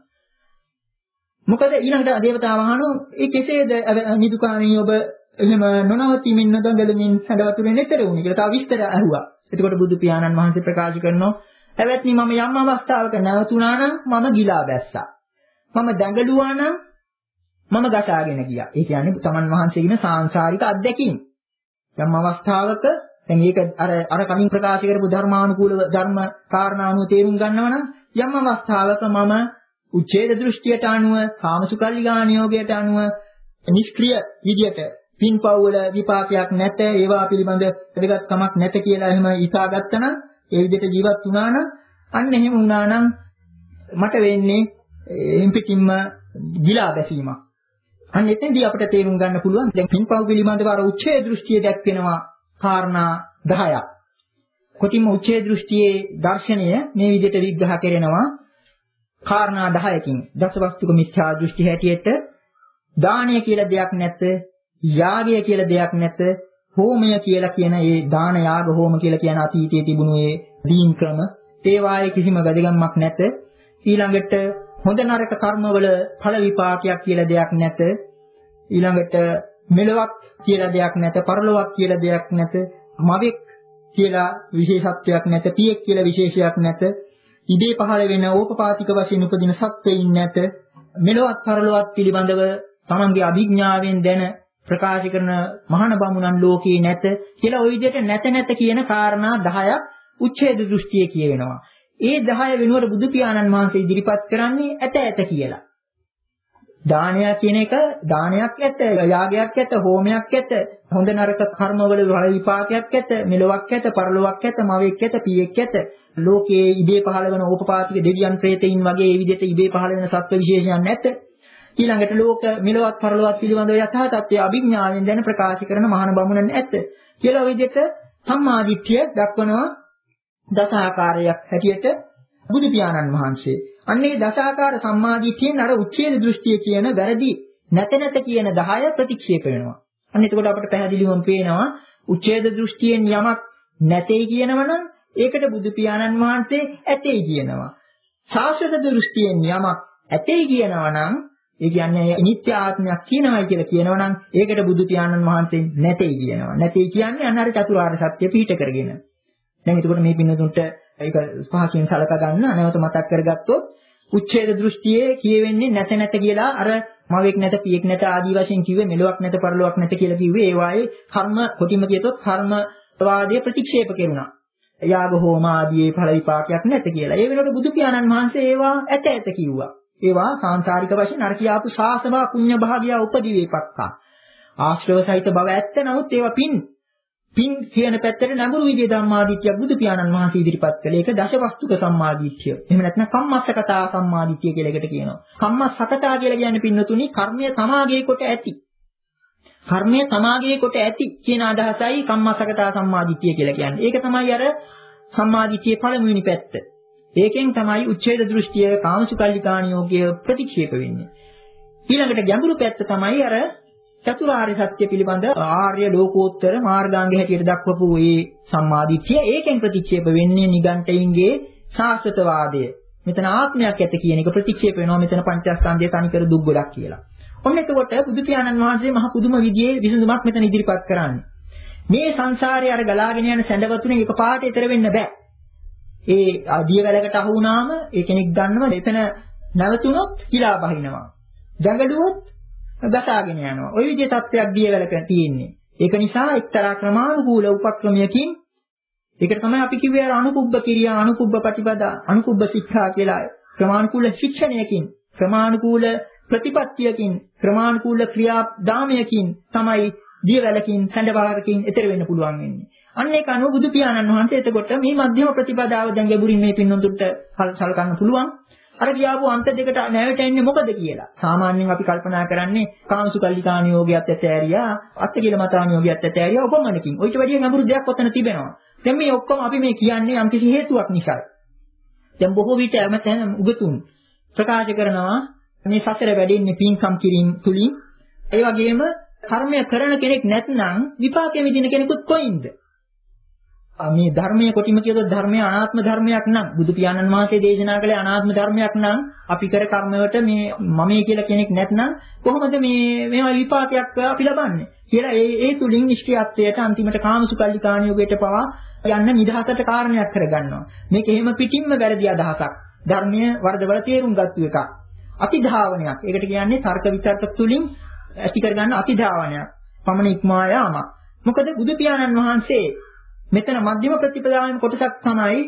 මොකද ඊළඟට දේවතාව අහනවා ඒ කෙසේද නිදුකාණී ඔබ එහෙම නොනවතිමින් නොදඟලමින් සැඬ වතුරින් එතර වුනි කියලා තව විස්තර අහුවා. එතකොට බුදු පියාණන් වහන්සේ ප්‍රකාශ කරනවා එවත්නි මම යම් අවස්ථාවක නැවතුණා නම් මම ගිලා බැස්සා. මම දඟලුවා නම් මම ගසාගෙන ගියා. ඒ කියන්නේ තමන් වහන්සේගෙන සාංශාරික අත්දැකීම්. යම් අවස්ථාවක දැන් ඒක අර අර කලින් ප්‍රකාශ කරපු ධර්මානුකූලව ධර්ම කාරණානුව තේරුම් ගන්නවා නම් යම් අවස්ථාවක මම උච්ඡේද දෘෂ්ටියට අනුව කාමසුකල්ලිගාණ යෝගයට අනුව නිෂ්ක්‍රීය විදියට පින්පව් වල විපාකයක් නැත ඒවා පිළිබඳ වැදගත්කමක් නැත කියලා එහෙම හිතාගත්තා නම් ඒ විදිහට ජීවත් වුණා නම් අන්න එහෙම වුණා නම් මට වෙන්නේ එම් පිටින්ම ගිලා බැසීමක්. අන්න එතෙන්දී අපිට තේරුම් ගන්න පුළුවන් දැන් පින්පව් පිළිබඳව අර උච්ඡේද දෘෂ්ටිය දැක්වෙනවා කාරණා දහයක්. කොටින්ම උච්ඡේද දෘෂ්ටියේ දර්ශනය මේ විදිහට විග්‍රහ කරනවා කාරණා දහයකින්. දසවස්තුක මිත්‍යා දෘෂ්ටි හැටියට දානය කියලා දෙයක් නැත, යාගය කියලා දෙයක් නැත, හෝමය කියලා කියන ඒ දාන යාග හෝම කියලා කියන අතීතයේ තිබුණු ඒ දීන් ක්‍රම ඒවායේ කිසිම වැදගත්කමක් නැත. ඊළඟට හොඳ නරක කර්මවල ඵල විපාකයක් කියලා දෙයක් නැත. ඊළඟට මෙලොවක් කියලා දෙයක් නැත, පරලොවක් කියලා දෙයක් නැත, මවෙක් කියලා විශේෂත්වයක් නැත, පියෙක් කියලා විශේෂයක් නැත. ඉබේ පහළ වෙන ඕපපාතික වශයෙන් උපදින සත්වයින් නැත. මෙලොවත් පරලොවත් පිළිබඳව තමන්ගේ අභිඥාවෙන් දැන ප්‍රකාශ කරන මහාන බමුණන් ලෝකේ නැත කියලා ওই විදිහට නැත නැත කියන කාරණා දහයක් උච්ඡේද දෘෂ්ටිය කියවෙනවා. ඒ දහය වෙනුවට බුදු පියාණන් වහන්සේ ඉදිරිපත් කරන්නේ ඇත ඇත කියලා. දානය කියන එක දානයක් ඇත, යාගයක් ඇත, හෝමයක් ඇත, හොඳ නරක කර්මවල වල විපාකයක් ඇත, මෙලොවක් ඇත, පරලොවක් ඇත, මවෙක් ඇත, පියෙක් ඇත. ලෝකයේ ඉබේ පහළ වෙන ඕපපාතික දෙවියන් ප්‍රේතයින් වගේ මේ විදිහට ඉබේ පහළ වෙන සත්ව විශේෂයන් නැත. ඊළඟට ලෝක මෙලොවත් පරලොවත් පිළිබඳව යථා තත්ත්වය අභිඥාවෙන් දැන ප්‍රකාශ කරන මහාන බමුණන් ඇත කියලා ওই විදිහට සම්මාදිට්ඨිය දක්වනවා දසාකාරයක් හැටියට බුදු පියාණන් වහන්සේ. අන්නේ දසාකාර සම්මාදිට්ඨියෙන් අර උච්ඡේද දෘෂ්ටිය කියන වැරදි නැත නැත කියන දහය ප්‍රතික්ෂේප වෙනවා. අන්න එතකොට අපිට පැහැදිලිවම පේනවා උච්ඡේද දෘෂ්ටියෙන් යමක් නැtei කියනවනම් ඒකට බුදු පියාණන් වහන්සේ ඇතei කියනවා. ශාස්ත්‍ර දෘෂ්ටියෙන් යමක් ඇතei කියනවනම් ඒ කියන්නේ නිත්‍ය ආත්මයක් කියනවායි කියලා කියනවනම් ඒකට බුදු පියාණන් වහන්සේ නැtei කියනවා. නැtei කියන්නේ අන්න අර චතුරාර්ය සත්‍ය පිහිට කරගෙන. දැන් එතකොට මේ පින්නතුන්ට ඒක පහකින් සලකා ගන්න නැවත මතක් කරගත්තොත් උච්ඡේද දෘෂ්ටියේ කියවෙන්නේ නැත නැත කියලා අර මවෙක් නැත පියෙක් නැත ආදී වශයෙන් කිව්වේ මෙලොවක් නැත පරලොවක් නැත කියලා කිව්වේ ඒ වායේ කර්ම කොටිම කියතොත් කර්ම වාදයේ ප්‍රතික්ෂේප කෙරුණා. යාග හෝම ආදී ඵල විපාකයක් නැත කියලා. ඒ වෙනකොට බුදු පියාණන් වහන්සේ ඒවා ඇත ඇත කිව්වා. ඒවා සාංශාරික වශයෙන් අර කියාපු සාසවා පුඤ්ඤ භාගියා උපදිවේපක්කා. ආශ්‍රව සහිත බව ඇත්ත නමුත් ඒවා පින් පින් කියන පැත්තට නඟුරු විදියේ ධම්මාදිට්ඨිය බුදු පියාණන් වහන්සේ ඉදිරිපත් කළේ. ඒක දශවස්තුක සම්මාදිට්ඨිය. එහෙම නැත්නම් කම්මස්සකතා සම්මාදිට්ඨිය කියලා එකට කියනවා. කම්මස්සකතා කියලා කියන්නේ පින්නතුනි කර්මය තමාගේ කොට ඇති. කර්මය තමාගේ කොට ඇති කියන අදහසයි කම්මස්සකතා සම්මාදිට්ඨිය කියලා කියන්නේ. ඒක තමයි අර සම්මාදිට්ඨියේ පළමුවෙනි පැත්ත. ඒකෙන් තමයි උච්ඡේද දෘෂ්ටිය කාමසුකල්ලිකාණ යෝගය ප්‍රතික්ෂේප වෙන්නේ. ඊළඟට ගැඹුරු පැත්ත තමයි අර චතුරාර්ය සත්‍ය පිළිබඳ ආර්ය ලෝකෝත්තර මාර්ගාංග හැටියට දක්වපු මේ සම්මාදිට්ඨිය. ඒකෙන් ප්‍රතික්ෂේප වෙන්නේ නිගණ්ඨයින්ගේ සාස්වතවාදය. මෙතන ආත්මයක් ඇත කියන එක ප්‍රතික්ෂේප වෙනවා. මෙතන පංචස්කන්ධය තනිකර දුක් ගොඩක් කියලා. ඔන්න එතකොට බුදු පියාණන් වහන්සේ මහ පුදුම විදියේ විසඳුමක් මෙතන ඉදිරිපත් කරන්නේ. මේ සංසාරේ අර ගලාගෙන යන සැඬවතුනේ එකපාරට ඈතර වෙන්න බෑ. ඒ දියවැලකට අහු වුණාම ඒ කෙනෙක් ගන්නවා එතන නැවතුනොත් කිලා බහිනවා. දඟලුවොත් ගසාගෙන යනවා. ওই විදිහේ තත්ත්වයක් දියවැලක තියෙන්නේ. ඒක නිසා එක්තරා ක්‍රමානුකූල උපක්‍රමයකින් ඒකට තමයි අපි කිව්වේ අර අනුකුබ්බ කිරියා අනුකුබ්බ ප්‍රතිපදා අනුකුබ්බ ශික්ෂා කියලා ක්‍රමානුකූල ශික්ෂණයකින් ක්‍රමානුකූල ප්‍රතිපත්තියකින් ක්‍රමානුකූල ක්‍රියාදාමයකින් තමයි දියවැලකින් සැඬවහරකින් ඈතර වෙන්න පුළුවන් වෙන්නේ. අන්න ඒක අනුව බුදු පියාණන් වහන්සේ එතකොට මේ මධ්‍යම ප්‍රතිපදාව දැන් ගැඹුරින් මේ පින්නොන්තුන්ට සලකන්න පුළුවන්. අර කියාපු අන්ත දෙකට නැවටෙන්නේ මොකද කියලා. සාමාන්‍යයෙන් අපි කල්පනා කරන්නේ කාමසුකල්ලිකාණ යෝගියත් ඇතෑරියා, අත්තිකිලමතාණ යෝගියත් ඇතෑරියා ඔබමණකින්. ඔයිට වැඩිය ගැඹුරු දෙයක් ඔතන තිබෙනවා. දැන් මේ ඔක්කොම අපි මේ කියන්නේ යම්කිසි හේතුවක් නිසායි. දැන් බොහෝ විට ඇමතැන උගතුන් ප්‍රකාශ කරනවා මේ සසර වැඩෙන්නේ පින්කම් කිරීම තුලින්. ඒ වගේම කර්මය කරන කෙනෙක් නැත්නම් විපාකෙ විඳින කෙනෙකුත් කොයින්ද? මේ ධර්මයේ කොටිම කියතොත් ධර්මය අනාත්ම ධර්මයක් නම් බුදු පියාණන් වහන්සේ දේශනා කළේ අනාත්ම ධර්මයක් නම් අපි කර කර්මවලට මේ මමයි කියලා කෙනෙක් නැත්නම් කොහොමද මේ මේවා විපාකයක් අපි ලබන්නේ කියලා ඒ ඒ තුලින් නිෂ්ක්‍රියත්වයට අන්තිමට කාමසුකල්ලිකාණියෝගයට පවා යන්න නිදහසට කාරණයක් කරගන්නවා. මේක එහෙම පිටින්ම වැරදි අදහසක්. ධර්මයේ වරදවල තේරුම් ගත්තු එකක්. අතිධාවනයක්. ඒකට කියන්නේ තර්ක විතර්ක තුලින් ඇති කරගන්න අතිධාවනයක්. පමණ ඉක්මවා යාමක්. මොකද බුදු පියාණන් වහන්සේ මෙතන මධ්‍යම ප්‍රතිපදාවෙන් කොටසක් තමයි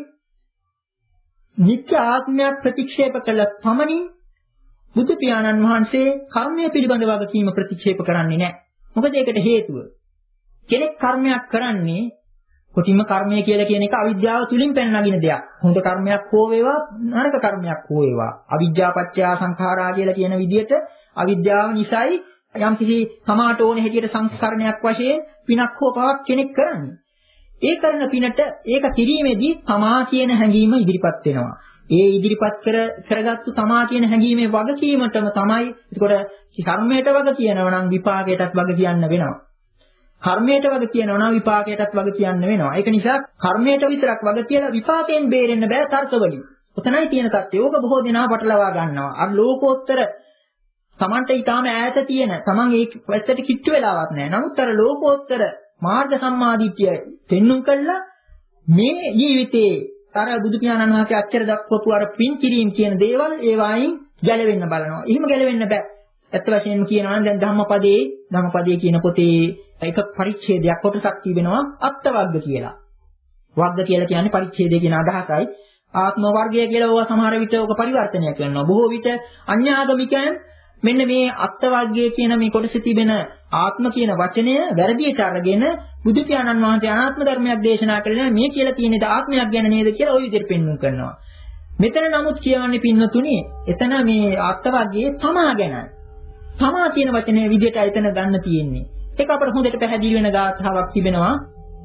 නිත්‍ය ආත්මයක් ප්‍රතික්ෂේප කළ පමණින් බුදු පියාණන් වහන්සේ කර්මය පිළිබඳ වගකීම ප්‍රතික්ෂේප කරන්නේ නැහැ. මොකද ඒකට හේතුව කෙනෙක් කර්මයක් කරන්නේ කොටිම කර්මය කියලා කියන එක අවිද්‍යාව තුලින් පැන නගින දෙයක්. හොඳ කර්මයක් හෝ වේවා නරක කර්මයක් හෝ වේවා. අවිද්‍යාපච්චය සංඛාරා කියලා කියන විදිහට අවිද්‍යාව නිසායි යම්කිසි සමාට ඕන හැටියට සංස්කරණයක් වශයෙන් පිනක් හෝ පවක් කෙනෙක් කරන්නේ. ඒ කරන පිනට ඒක කිරීමේදී තමා කියන හැඟීම ඉදිරිපත් වෙනවා. ඒ ඉදිරිපත් කර කරගත්තු තමා කියන හැඟීමේ වගකීමටම තමයි ඒකට කර්මයට වග කියනවා නම් විපාකයටත් වග කියන්න වෙනවා. කර්මයට වග කියනවා නම් විපාකයටත් වග කියන්න වෙනවා. ඒක නිසා කර්මයට විතරක් වග කියලා විපාකයෙන් බේරෙන්න බෑ තර්කවලින්. ඔතනයි තියෙන தත්ත්වය. ඕක බොහෝ දෙනා පටලවා ගන්නවා. අර ලෝකෝත්තර Tamante ඊටාම ඈත තියෙන Taman ඒ පැත්තට කිට්ටු වෙලාවක් නැහැ. නමුත් අර ලෝකෝත්තර මාර්ග සම්මාදිට්ඨිය පෙන්눔 කළා මේ ජීවිතේ අර බුදු පියාණන් වහන්සේ අච්චර දක්වපු අර පින් කිරීම කියන දේවල් ඒ වයින් ගැලවෙන්න බලනවා. එහෙම ගැලවෙන්න බෑ. ඇත්ත වශයෙන්ම කියනවා නම් දැන් ධම්මපදයේ ධම්මපදයේ කියන පොතේ එක පරිච්ඡේදයක් කොටසක් තිබෙනවා අත්වර්ග කියලා. වර්ග කියලා කියන්නේ පරිච්ඡේදය කියන අදහසයි. ආත්ම වර්ගය කියලා ඕවා සමහර විට ඕක පරිවර්තනය කරනවා. බොහෝ විට අන්‍යාගමිකයන් මෙන්න මේ අත්වර්ගය කියන මේ කොටසේ තිබෙන ආත්ම කියන වචනය වැරදියට අරගෙන බුදු පියාණන් වහන්සේ අනාත්ම ධර්මයක් දේශනා කළේ මේ කියලා තියෙන ද ආත්මයක් ගැන නේද කියලා ওই විදිහට පෙන්වන්න කරනවා. මෙතන නමුත් කියවන්නේ පින්වතුනි එතන මේ අත්වර්ගයේ තමා ගැනයි. තමා කියන වචනේ විදිහට එතන ගන්න තියෙන්නේ. ඒක අපට හොඳට පැහැදිලි වෙන ගාථාවක් තිබෙනවා.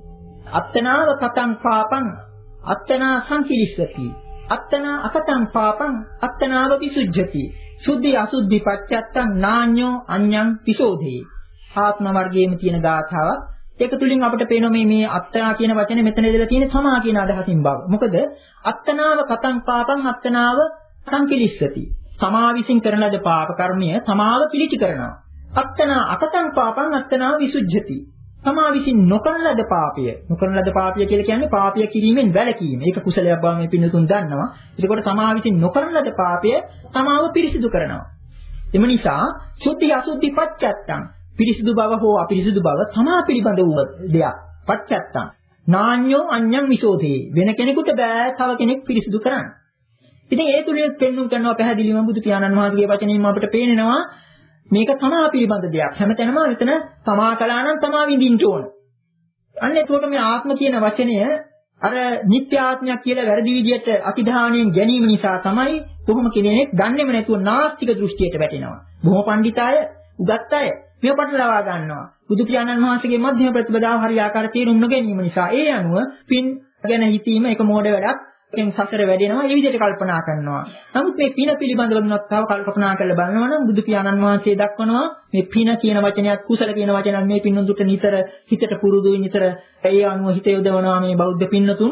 අත්තනාව කතං පාපං අත්තනා සංකිලිස්සති. අත්තනා අකතං පාපං අත්තනාව විසුද්ධති. සුද්ධි අසුද්ධි පච්චත්තං නාඤ්ඤෝ අඤ්ඤං විසෝධේ. ආත්ම වර්ගයේම තියෙන ගාථාවක්. ඒක තුලින් අපිට පේනවා මේ මේ අත්තනා කියන වචනේ මෙතන ඉඳලා තියෙන තමා කියන අදහසින් බව. මොකද අත්තනාව කතං පාපං අත්තනාව සංකිලිස්සති. තමා විසින් කරන ලද පාප කර්මය තමාව පිළිටි කරනවා. අත්තනා අකතං පාපං අත්තනා විසුද්ධති. තමා විසින් නොකරන ලද පාපය. නොකරන ලද පාපය කියලා කියන්නේ පාපය කිරීමෙන් වැළකීම. ඒක කුසලයක් බව මේ පින්නතුන් දන්නවා. ඒකෝට තමා විසින් නොකරන ලද පාපය තමාව පිරිසිදු කරනවා. එම නිසා සුද්ධි අසුද්ධි පච්චත්තං පිරිසිදු බව හෝ අපිරිසිදු බව තමා පිළිබඳ වූ දෙයක්. පච්චත්තං නාඤ්ඤෝ අඤ්ඤං විසෝධේ. වෙන කෙනෙකුට බෑ තව කෙනෙක් පිරිසිදු කරන්න. ඉතින් ඒ තුලින් පෙන්වුම් කරනවා පැහැදිලිවම බුදු පියාණන් වහන්සේගේ වචනයෙන් අපිට පේනවා මේක තමා පිළිබඳ දෙයක්. හැමතැනම එතන තමා කළා නම් තමා විඳින්න ඕන. අන්න එතකොට මේ ආත්ම කියන වචනය අර නිත්‍ය ආත්මයක් කියලා වැරදි විදියට අතිධානයෙන් ගැනීම නිසා තමයි කොහොම කෙනෙක් දන්නේම නැතුව නාස්තික දෘෂ්ටියට වැටෙනවා. බොහෝ පඬිත අය, උගත් අය මේ පටලවා ගන්නවා. බුදු පියාණන් වහන්සේගේ මධ්‍යම ප්‍රතිපදාව හරියාකාර තේරුම් නොගැනීම නිසා ඒ අනුව පින් ගැන හිතීම එක මෝඩ වැඩක්. එන් සසර වැඩෙනවා ඒ විදිහට කල්පනා කරනවා. නමුත් මේ පින පිළිබඳව වුණත් තව කල්පනා කරලා බලනවා නම් බුදු පියාණන් වහන්සේ දක්වනවා මේ පින කියන වචනයත් කුසල කියන වචනයත් මේ පින්නතුට නිතර හිතට පුරුදුයි නිතර ඒ අනුව හිත යොදවනවා මේ බෞද්ධ පින්නතුන්.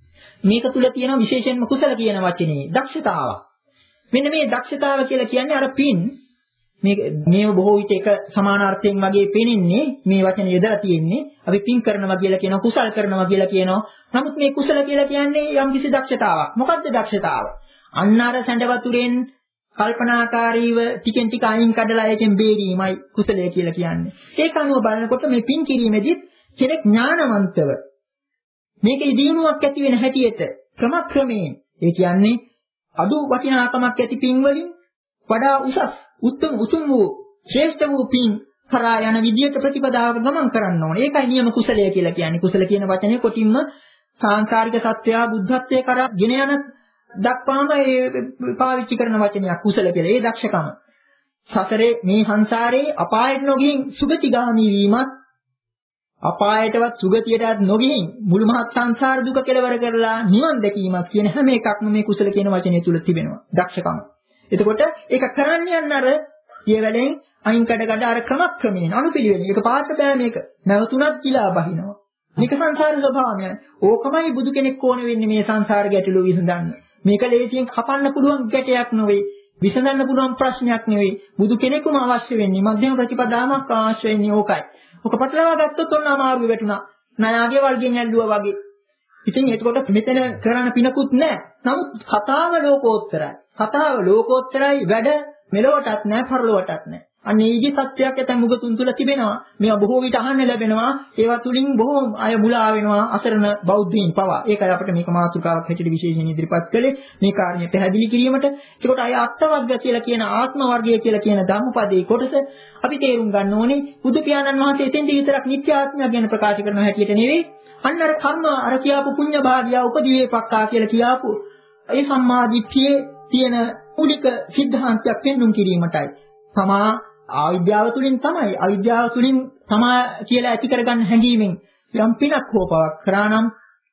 මේක තුල තියෙන විශේෂයෙන්ම කුසල කියන වචනේ දක්ෂතාව. මෙන්න මේ දක්ෂතාව කියලා කියන්නේ අර පින් මේ මේව බොහෝ විට එක සමානාර්ථයෙන් වගේ පෙනෙන්නේ මේ වචනේ යොදලා තියෙන්නේ අපි පින් කරනවා කියලා කියනවා කුසල කරනවා කියලා කියනවා. නමුත් මේ කුසල කියලා කියන්නේ යම්කිසි දක්ෂතාවක්. මොකක්ද දක්ෂතාව? අන්න අර සැඬ වතුරෙන් කල්පනාකාරීව ටිකෙන් ටික අයින් කඩලා ඒකෙන් බේරීමයි කුසලය කියලා කියන්නේ. ඒක අනුව බලනකොට මේ පින් කිරීමේදී කෙනෙක් ඥානවන්තව මේකේ දියුණුවක් ඇති වෙන හැටියට ක්‍රමක්‍රමයෙන් ඒ කියන්නේ අඩු වටිනාකමක් ඇති පින් වලින් වඩා උසස් උතුම් උතුම් වූ ශ්‍රේෂ්ඨ වූ පින් කරා යන විදියට ප්‍රතිපදාවක ගමන් කරන්න ඕනේ. ඒකයි නියම කුසලය කියලා කියන්නේ. කුසල කියන වචනේ කොටින්ම සාංශාරික සත්‍යය බුද්ධත්වයේ කරා ගෙන යන දක්වාම ඒ පාවිච්චි කරන වචනයක් කුසල කියලා. ඒ දක්ෂකම. සසරේ මේ සංසාරේ අපායට නොගින් සුගතිගාමී වීමත් අපායටවත් සුගතියටවත් නොගින් මුළු මහත් සංසාර දුක කෙලවර කරලා නිවන් දැකීමක් කියන හැම එකක්ම මේ කුසල කියන වචනේ තුල තිබෙනවා. දක්ෂකම. එතකොට ඒක කරන්න යන්න අර ඊවැලෙන් අයින් කඩ කඩ අර ක්‍රමක්‍රමයෙන් අනුපිළිවෙලින් ඒක පාට බෑ මේක. නැවතුණත් කිලා බහිනවා. මේක සංසාර ස්වභාවය. ඕකමයි බුදු කෙනෙක් ඕන වෙන්නේ මේ සංසාර ගැටලුව විසඳන්න. මේක ලේසියෙන් කපන්න පුළුවන් ගැටයක් නෙවෙයි. විසඳන්න පුළුවන් ප්‍රශ්නයක් නෙවෙයි. බුදු කෙනෙකුම අවශ්‍ය වෙන්නේ මධ්‍යම ප්‍රතිපදාවක් අවශ්‍ය වෙන්නේ ඕකයි. ඔක පටලවා ගත්තොත් ඔන්න අමාරු වෙටුණා. ණයාගේ වර්ගයෙන් ඇල්ලුවා වගේ. ඉතින් එතකොට මෙතන කරන්න පිනකුත් නැහැ. නමුත් කතාව ලෝකෝත්තරයි. කතාව ලෝකෝත්තරයි වැඩ මෙලොවටත් නැහැ පරලොවටත් නැහැ. අන්න ඒකේ සත්‍යයක් ඇතැම් මුගතුන් තුල තිබෙනවා. මේවා බොහෝ විට අහන්න ලැබෙනවා. ඒවා තුලින් බොහෝ අය මුලා වෙනවා අසරණ බෞද්ධයින් පවා. ඒකයි අපිට මේක මාතෘකාවක් හැටියට විශේෂයෙන් ඉදිරිපත් කළේ. මේ කාරණය පැහැදිලි කිරීමට. ඒකට අය අත්වර්ග කියලා කියන ආත්ම වර්ගය කියලා කියන ධම්මපදයේ කොටස අපි තේරුම් ගන්න ඕනේ. බුදු පියාණන් වහන්සේ එතෙන්දී විතරක් නිත්‍ය ආත්මය ගැන ප්‍රකාශ කරන හැටියට නෙවෙයි. අන්න අර කර්ම අර කියාපු පුණ්‍ය භාගිය උපදිවේපක්කා කියලා කියාපු ඒ සම්මාදිට්ඨියේ තියෙන මූලික સિદ્ધාන්තයක් පෙන්වුම් කිරීමටයි. තමා අවිද්‍යාව තුලින් තමයි අවිද්‍යාව තුලින් තමා කියලා ඇති කරගන්න හැඟීමෙන් යම් පිනක් හෝ පවක් කරා නම්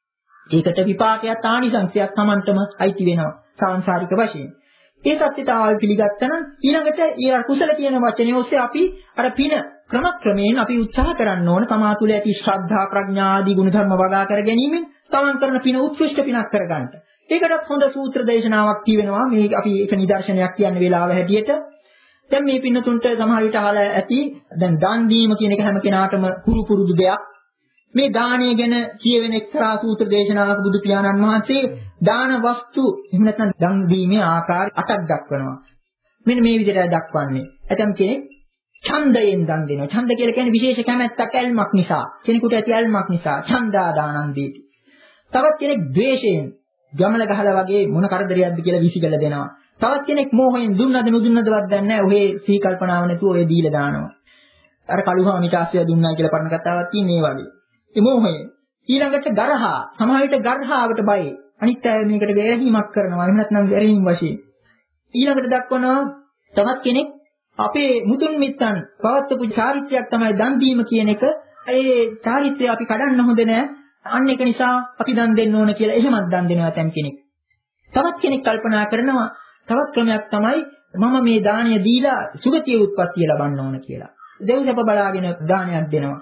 ඒකට විපාකයක් ආනිසංසයක් Tamanටම අයිති වෙනවා සාංශාරික වශයෙන්. ඒ සත්‍යතාවය පිළිගත්තා නම් ඊළඟට ඊර කුසල කියන වචනේ ඔස්සේ අපි අර පින ක්‍රමක්‍රමයෙන් අපි උත්සාහ කරන්න ඕන තමා තුළ ඇති ශ්‍රද්ධා ප්‍රඥා ආදී ගුණධර්ම වගා කර ගැනීමෙන් තමන් කරන පින උත්කෘෂ්ඨ පිනක් කරගන්න. ඒකටත් හොඳ සූත්‍ර දේශනාවක් කියවෙනවා. මේ අපි ඒක නිදර්ශනයක් කියන වෙලාව හැටියට දැන් මේ පින්නතුන්ට සමහර විට අහලා ඇති දැන් දන් දීම කියන එක හැම කෙනාටම කුරු පුරුදු දෙයක්. මේ දානය ගැන කියවෙන එක්තරා සූත්‍ර දේශනාවක බුදු පියාණන් වහන්සේ දාන වස්තු එහෙම නැත්නම් දන් දීමේ ආකාර අටක් දක්වනවා. මෙන්න මේ විදිහට දක්වන්නේ. ඇතම් කෙනෙක් ඡන්දයෙන් දන් දෙනවා. ඡන්ද කියලා කියන්නේ විශේෂ කැමැත්තක් ඇල්මක් නිසා. කෙනෙකුට ඇති ඇල්මක් නිසා ඡන්දා දානං දීති. තවත් කෙනෙක් ද්වේෂයෙන් ගමල ගහලා වගේ මොන කරදරයක්ද කියලා විසිකල දෙනවා. තවත් කෙනෙක් මෝහයෙන් දුන්නද නුදුන්නදවත් දන්නේ නැහැ. ඔහේ සී කල්පනාව නැතුව ඔය දීලා දානවා. අර කළුහා මිටාසිය දුන්නා කියලා පරණ කතාවක් තියෙන ඒ වගේ. ඒ මෝහය. ඊළඟට ගරහා. සමහර විට ගරහාවට බයයි. අනිත් අය මේකට ගැරහීමක් කරනවා. එහෙම නැත්නම් ගැරහීම් වශයෙන්. ඊළඟට දක්වනවා තවත් කෙනෙක් අපේ මුතුන් මිත්තන් පවත්වපු චාරිත්‍රයක් තමයි දන් දීම කියන එක. ඒ චාරිත්‍රය අපි කඩන්න හොඳ නැහැ. අන්න ඒක නිසා අපි දන් දෙන්න ඕන කියලා එහෙමත් දන් දෙනවා තැන් කෙනෙක්. තවත් කෙනෙක් කල්පනා කරනවා තවත් ක්‍රමයක් තමයි මම මේ දානය දීලා සුගතිය උත්පත්තිය ලබන්න ඕන කියලා. දෙව්සැප බලාගෙන දානයක් දෙනවා.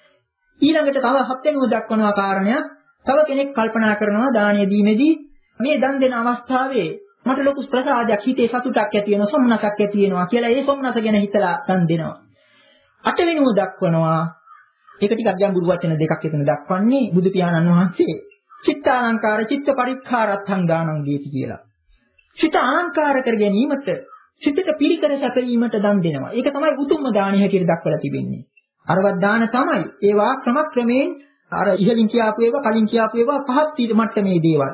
ඊළඟට තව හත් වෙනුව දක්වනවා කාරණයක්. තව කෙනෙක් කල්පනා කරනවා දානය දීමේදී මේ දන් දෙන අවස්ථාවේ මට ලොකු ප්‍රසාදයක් හිතේ සතුටක් ඇති වෙනවා සොම්නසක් ඇති වෙනවා කියලා ඒ සොම්නස ගැන හිතලා දන් දෙනවා. අට වෙනුව දක්වනවා ඒක ටිකක් ගැඹුරු වචන දෙකක් එතන දක්වන්නේ බුදු පියාණන් වහන්සේ චිත්තාලංකාර චිත්ත පරික්ඛාරත්තං දානං දීති කියලා. සිත ආලංකාර කර ගැනීමට සිතට පිරිකර සැපීමට දන් දෙනවා. ඒක තමයි උතුම්ම දානය හැටියට දක්වලා තිබෙන්නේ. අරවත් දාන තමයි ඒවා ක්‍රමක්‍රමයෙන් අර ඉහළින් කියාපු ඒවා කලින් කියාපු ඒවා පහත් මට්ටමේ දේවල්.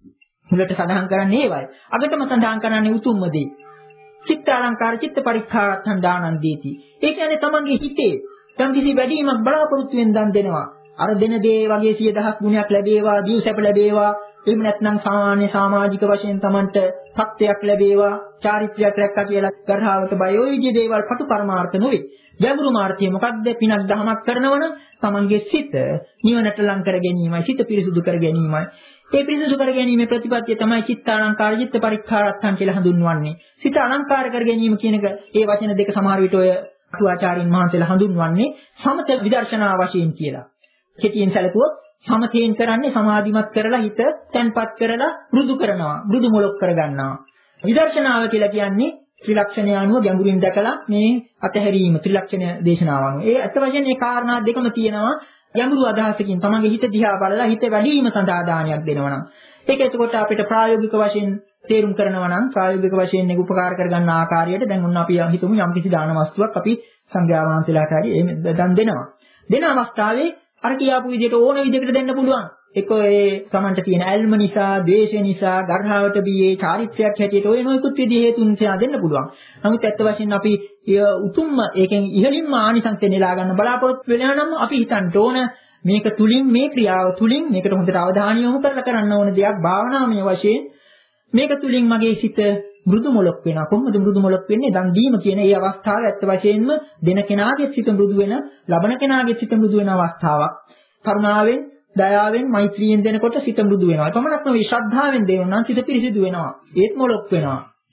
මුලට සඳහන් කරන්නේ ඒවයි. අගටම සඳහන් කරන්නේ උතුම්ම දේ. චිත්තාලංකාර චිත්ත පරික්ඛාරත්තං දානං දීති. ඒ කියන්නේ තමන්ගේ හිතේ යම් කිසි වැඩිමක් බලාපොරොත්තු වෙන දන් දෙනවා. අර දෙන දේ වගේ සිය දහස් ගුණයක් ලැබේවා, දියුසැප ලැබේවා, එහෙම නැත්නම් සාමාන්‍ය සමාජික වශයෙන් Tamanට සත්‍යයක් ලැබේවා, චාරිත්‍රයක් රැක්කා කියලා ගර්හාවට බය ඔය විදිහේ දේවල් පටු පරමාර්ථ නෙවෙයි. ගැඹුරු මාර්ථය මොකක්ද? පිනක් දහමක් කරනවනම් Tamanගේ සිත නිවනට ලං කර ගැනීමයි, සිත පිරිසුදු කර ගැනීමයි. ඒ පිරිසුදු කර ගැනීමේ ප්‍රතිපත්තිය තමයි චිත්තාලංකාර චිත්ත පරික්ඛාරත්තං කියලා හඳුන්වන්නේ. සිත අලංකාර කර ගැනීම කියන එක ඒ වචන දෙක සමහර විට ඔය අටුවාචාරින් මහන්සලා හඳුන්වන්නේ සමත විදර්ශනා වශයෙන් කියලා. කෙටියෙන් සැලකුවොත් සමතේන් කරන්නේ සමාධිමත් කරලා හිත තැන්පත් කරලා මෘදු කරනවා, මෘදු මොලොක් කරගන්නවා. විදර්ශනාව කියලා කියන්නේ ත්‍රිලක්ෂණය අනුව ගැඹුරින් දැකලා මේ අතහැරීම ත්‍රිලක්ෂණ දේශනාවන්. ඒ අත වශයෙන් මේ කාරණා දෙකම තියෙනවා. ගැඹුරු අදහසකින් තමන්ගේ හිත දිහා බලලා හිත වැඩිම සඳහා දානයක් දෙනවා නම් ඒක එතකොට අපිට ප්‍රායෝගික වශයෙන් තේරුම් කරනවා නම් ප්‍රායෝගික වශයෙන් මේක උපකාර කරගන්න ආකාරයට දැන් ඔන්න අපි හිතමු යම් කිසි දාන වස්තුවක් අපි සංඝයා වහන්සේලාට හරි එහෙම දන් දෙනවා. දෙන අවස්ථාවේ අර කියාපු විදිහට ඕන විදිහකට දෙන්න පුළුවන්. ඒක ඒ Tamanට තියෙන ඇල්ම නිසා, ද්වේෂය නිසා, ගර්හාවට බියේ චාරිත්‍රයක් හැටියට ඔය නොයෙකුත් විදිහේ හේතුන් නිසා දෙන්න පුළුවන්. නමුත් ඇත්ත වශයෙන් අපි උතුම්ම ඒකෙන් ඉහළින්ම ආනිසංසය නෙලා ගන්න බලාපොරොත්තු වෙනවා නම් අපි හිතන්න ඕන මේක තුලින් මේ ක්‍රියාව තුලින් මේකට හොඳට අවධානය යොමු කරලා කරන්න ඕන දෙයක් භාවනාමය වශයෙන් මේක තුලින් මගේ සිත මෘදු මොලොක් වෙනවා. කොහොමද මෘදු මොලොක් වෙන්නේ? දන් දීම කියන ඒ අවස්ථාව ඇත්ත වශයෙන්ම දෙන කෙනාගේ සිත මෘදු වෙන, ලබන කෙනාගේ සිත මෘදු වෙන අවස්ථාවක්. කරුණාවෙන්, දයාවෙන්, මෛත්‍රියෙන් දෙනකොට සිත මෘදු වෙනවා. ඒ පමණක් නෙවෙයි ශ්‍රද්ධාවෙන් දෙනවා නම් සිත පිරිසිදු වෙනවා. ඒත් මොලොක් වෙනවා.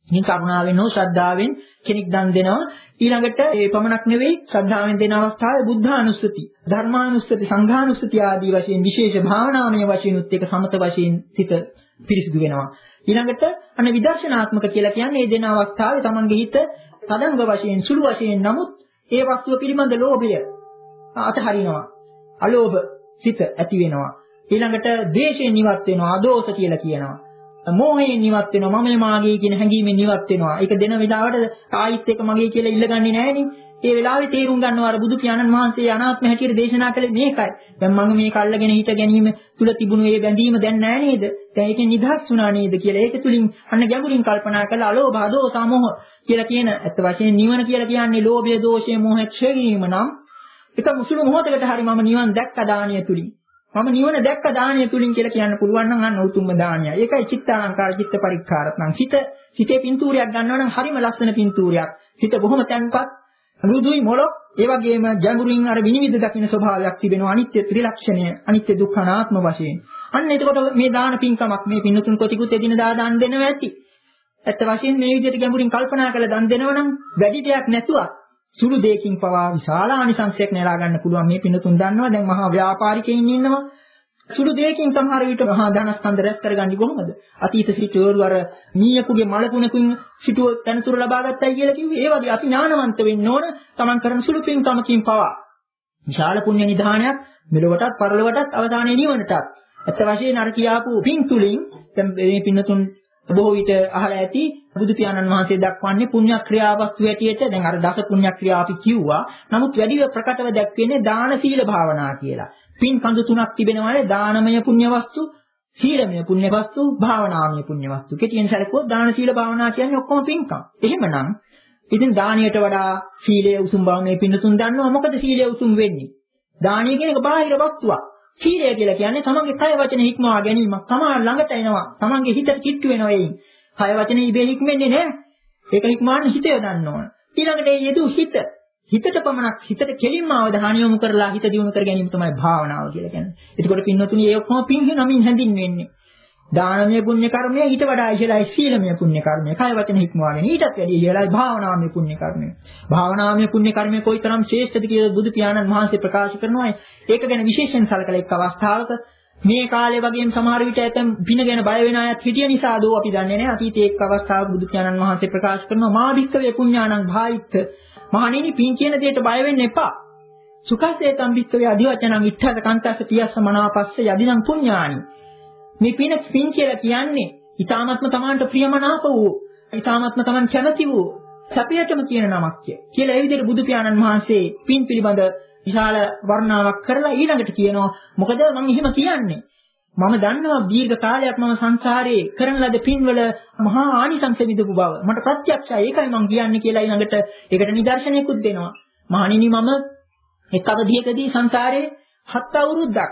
මේ කරුණාවෙන් හෝ ශ්‍රද්ධාවෙන් කෙනෙක් දන් දෙනවා. ඊළඟට ඒ පමණක් නෙවෙයි ශ්‍රද්ධාවෙන් දෙන අවස්ථාවේ බුද්ධානුස්සති, ධර්මානුස්සති, සංඝානුස්සති ආදී වශයෙන් විශේෂ භාවනාමය වශයෙන් උත් එක සමත වශයෙන් සිත පිරිසිදු වෙනවා. ඊළඟට අන්න විදර්ශනාත්මක කියලා කියන්නේ මේ දෙන අවස්ථාවේ තමන්ගේ හිත තදංග වශයෙන් සුළු වශයෙන් නමුත් ඒ වස්තුව පිළිබඳ ලෝභය අතහරිනවා. අලෝභ සිත ඇති වෙනවා. ඊළඟට ද්වේෂයෙන් නිවත් වෙනවා. අදෝෂ කියලා කියනවා. මෝහයෙන් නිවත් වෙනවා. මම මාගේ කියන හැඟීමෙන් නිවත් වෙනවා. ඒක දෙන වෙලාවට ආයිත් එක මගේ කියලා ඉල්ලගන්නේ නැහෙනේ. ඒ වෙලාවේ තේරුම් ගන්නවා අර බුදු පියාණන් වහන්සේ අනාත්ම හැටියට දේශනා කළේ මේකයි. දැන් මම මේක අල්ලගෙන හිට ගැනීම තුල තිබුණු ඒ බැඳීම දැන් නැහැ නේද? දැන් ඒකෙන් නිදහස් වුණා නේද කියලා ඒක තුලින් අන්න ගැඹුරින් කල්පනා කරලා අලෝභ අදෝස මොහ කියලා කියන අත් වශයෙන් නිවන කියලා කියන්නේ ලෝභය, දෝෂය, මෝහය ක්ෂය කිරීම නම් ඒක මුසුළු මොහොතකට හරි මම නිවන් දැක්ක දානිය තුලින් මම නිවන දැක්ක දානිය තුලින් කියලා කියන්න පුළුවන් නම් අන්න උතුම්ම දානිය. ඒකයි චිත්තාලංකාර චිත්ත පරික්කාරත් නම් සිත සිතේ පින්තූරයක් ගන්නවා නම් හරිම ලස්සන පින්තූරයක්. සිත බොහොම තැන්පත් රුදුයි මොලොක් ඒ වගේම ගැඹුරින් අර විනිවිද දකින්න ස්වභාවයක් තිබෙනවා. අනිත්‍ය ත්‍රිලක්ෂණය, අනිත්‍ය දුක්ඛ අනාත්ම වශයෙන්. අන්න එතකොට මේ දාන පින්කමක් මේ පින්නතුන් කොටිකුත් එදිනදා දාන දෙනවා ඇති. ඇත්ත වශයෙන් මේ විදිහට ගැඹුරින් කල්පනා කරලා දන් දෙනවා නම් වැඩි දෙයක් නැතුවත් සුළු දෙයකින් පවා විශාල ආනිසංසයක් නෙලා ගන්න පුළුවන්. මේ පින්නතුන් දන්නවා දැන් මහා ව්‍යාපාරිකයින් ඉන්නවා. සුළු දෙයකින් සමහර විට මහා ධනස්කන්ධ රැස් කරගන්නේ කොහොමද? අතීත සිටුවරු අර මීයකුගේ මලකුණකින් සිටුව තනතුර ලබා ගත්තයි කියලා කිව්වේ. ඒ වගේ අපි ඥානවන්ත වෙන්න ඕන. Taman කරන සුළු පින්කමකින් පවා විශාල පුණ්‍ය නිධානයක් මෙලොවටත් පරලොවටත් අවදානයේ නිවනටත්. ඇත්ත වශයෙන් අර කියාපු පින් තුලින් දැන් මේ පින්නතුන් බොහෝ විට අහලා ඇති බුදු පියාණන් වහන්සේ දක්වන්නේ පුණ්‍ය ක්‍රියාවස්තු හැටියට. දැන් අර දස පුණ්‍ය ක්‍රියා අපි කිව්වා. නමුත් වැඩිව ප්‍රකටව දැක්වෙන්නේ දාන සීල භාවනා කියලා. පින් කඳු තුනක් තිබෙනවානේ දානමය පුණ්‍ය වස්තු, සීලමය පුණ්‍ය වස්තු, භාවනාමය පුණ්‍ය වස්තු. කෙටියෙන් සැලකුවොත් දාන සීල භාවනා කියන්නේ ඔක්කොම පින්කම්. එහෙමනම් ඉතින් දානියට වඩා සීලය උතුම් බව මේ පින්නතුන් දන්නවා. මොකද සීලය උතුම් වෙන්නේ? දානිය කියන එක බාහිර වස්තුවක්. සීලය කියලා කියන්නේ තමන්ගේ කය වචන හික්මවා ගැනීමක්. තමන් ළඟට එනවා. තමන්ගේ හිතට කිට්ටු වෙනවා එයින්. කය වචන ඉබේ හික්මෙන්නේ නැහැ. ඒක හික්මවන්න හිතය දන්න ඕන. ඊළඟට ඒ යෙදු හිත හිතට පමණක් හිතට කෙලින්ම අවධානය යොමු කරලා හිත දියුණු කර ගැනීම තමයි භාවනාව කියලා කියන්නේ. එතකොට පින්වතුනි මේ ඔක්කොම පින් නමින් හැඳින්වෙන්නේ. දානමය පුණ්‍ය කර්මය ඊට වඩා ඉහළයි සීලමය පුණ්‍ය කර්මය. කය වචන හික්මවාගෙන ඊටත් වැඩි ඉහළයි භාවනාමය පුණ්‍ය කර්මය. භාවනාමය පුණ්‍ය කර්මය කොයිතරම් ශ්‍රේෂ්ඨද කියලා බුදු පියාණන් වහන්සේ ප්‍රකාශ කරනවා. ඒක ගැන විශේෂයෙන් සලකලා එක් අවස්ථාවක මේ කාලේ වගේම සමහර විට ඇතම් පින ගැන බය වෙන අයත් හිටිය නිසා දෝ අපි දන්නේ නැහැ. අතීතයේ එක් අවස්ථාවක බුදු පියාණන් වහන්සේ ප්‍රකාශ කරනවා මා භික්ඛවේ පුඤ්ඤාණං භායිත්ත. මහණෙනි පින් කියන දෙයට බය වෙන්න එපා. සුඛසේතම් භික්ඛවේ අධිවචනං ඉත්තස කන්තස්ස පියස්ස මනාපස්ස යදිනම් පුඤ්ඤාණි. මේ පින පින් කියලා කියන්නේ ඊ타ත්ම තමන්ට ප්‍රියමනාප වූ, ඊ타ත්ම තමන් කැමති වූ සැපයටම කියන නමක් කියලා. ඒ විදිහට බුදු පියාණන් වහන්සේ පින් පිළිබඳ විශාල වර්ණාවක් කරලා ඊළඟට කියනවා මොකද මම එහෙම කියන්නේ මම දන්නවා දීර්ඝ කාලයක් මම සංසාරේ කරන ලද පින්වල මහා ආනිසංස විඳපු බව මට ප්‍රත්‍යක්ෂයි. ඒකයි මම කියන්නේ කියලා ඊළඟට ඒකට නිදර්ශනයකුත් දෙනවා. මහණෙනි මම එක් අවධියකදී සංසාරේ හත් අවුරුද්දක්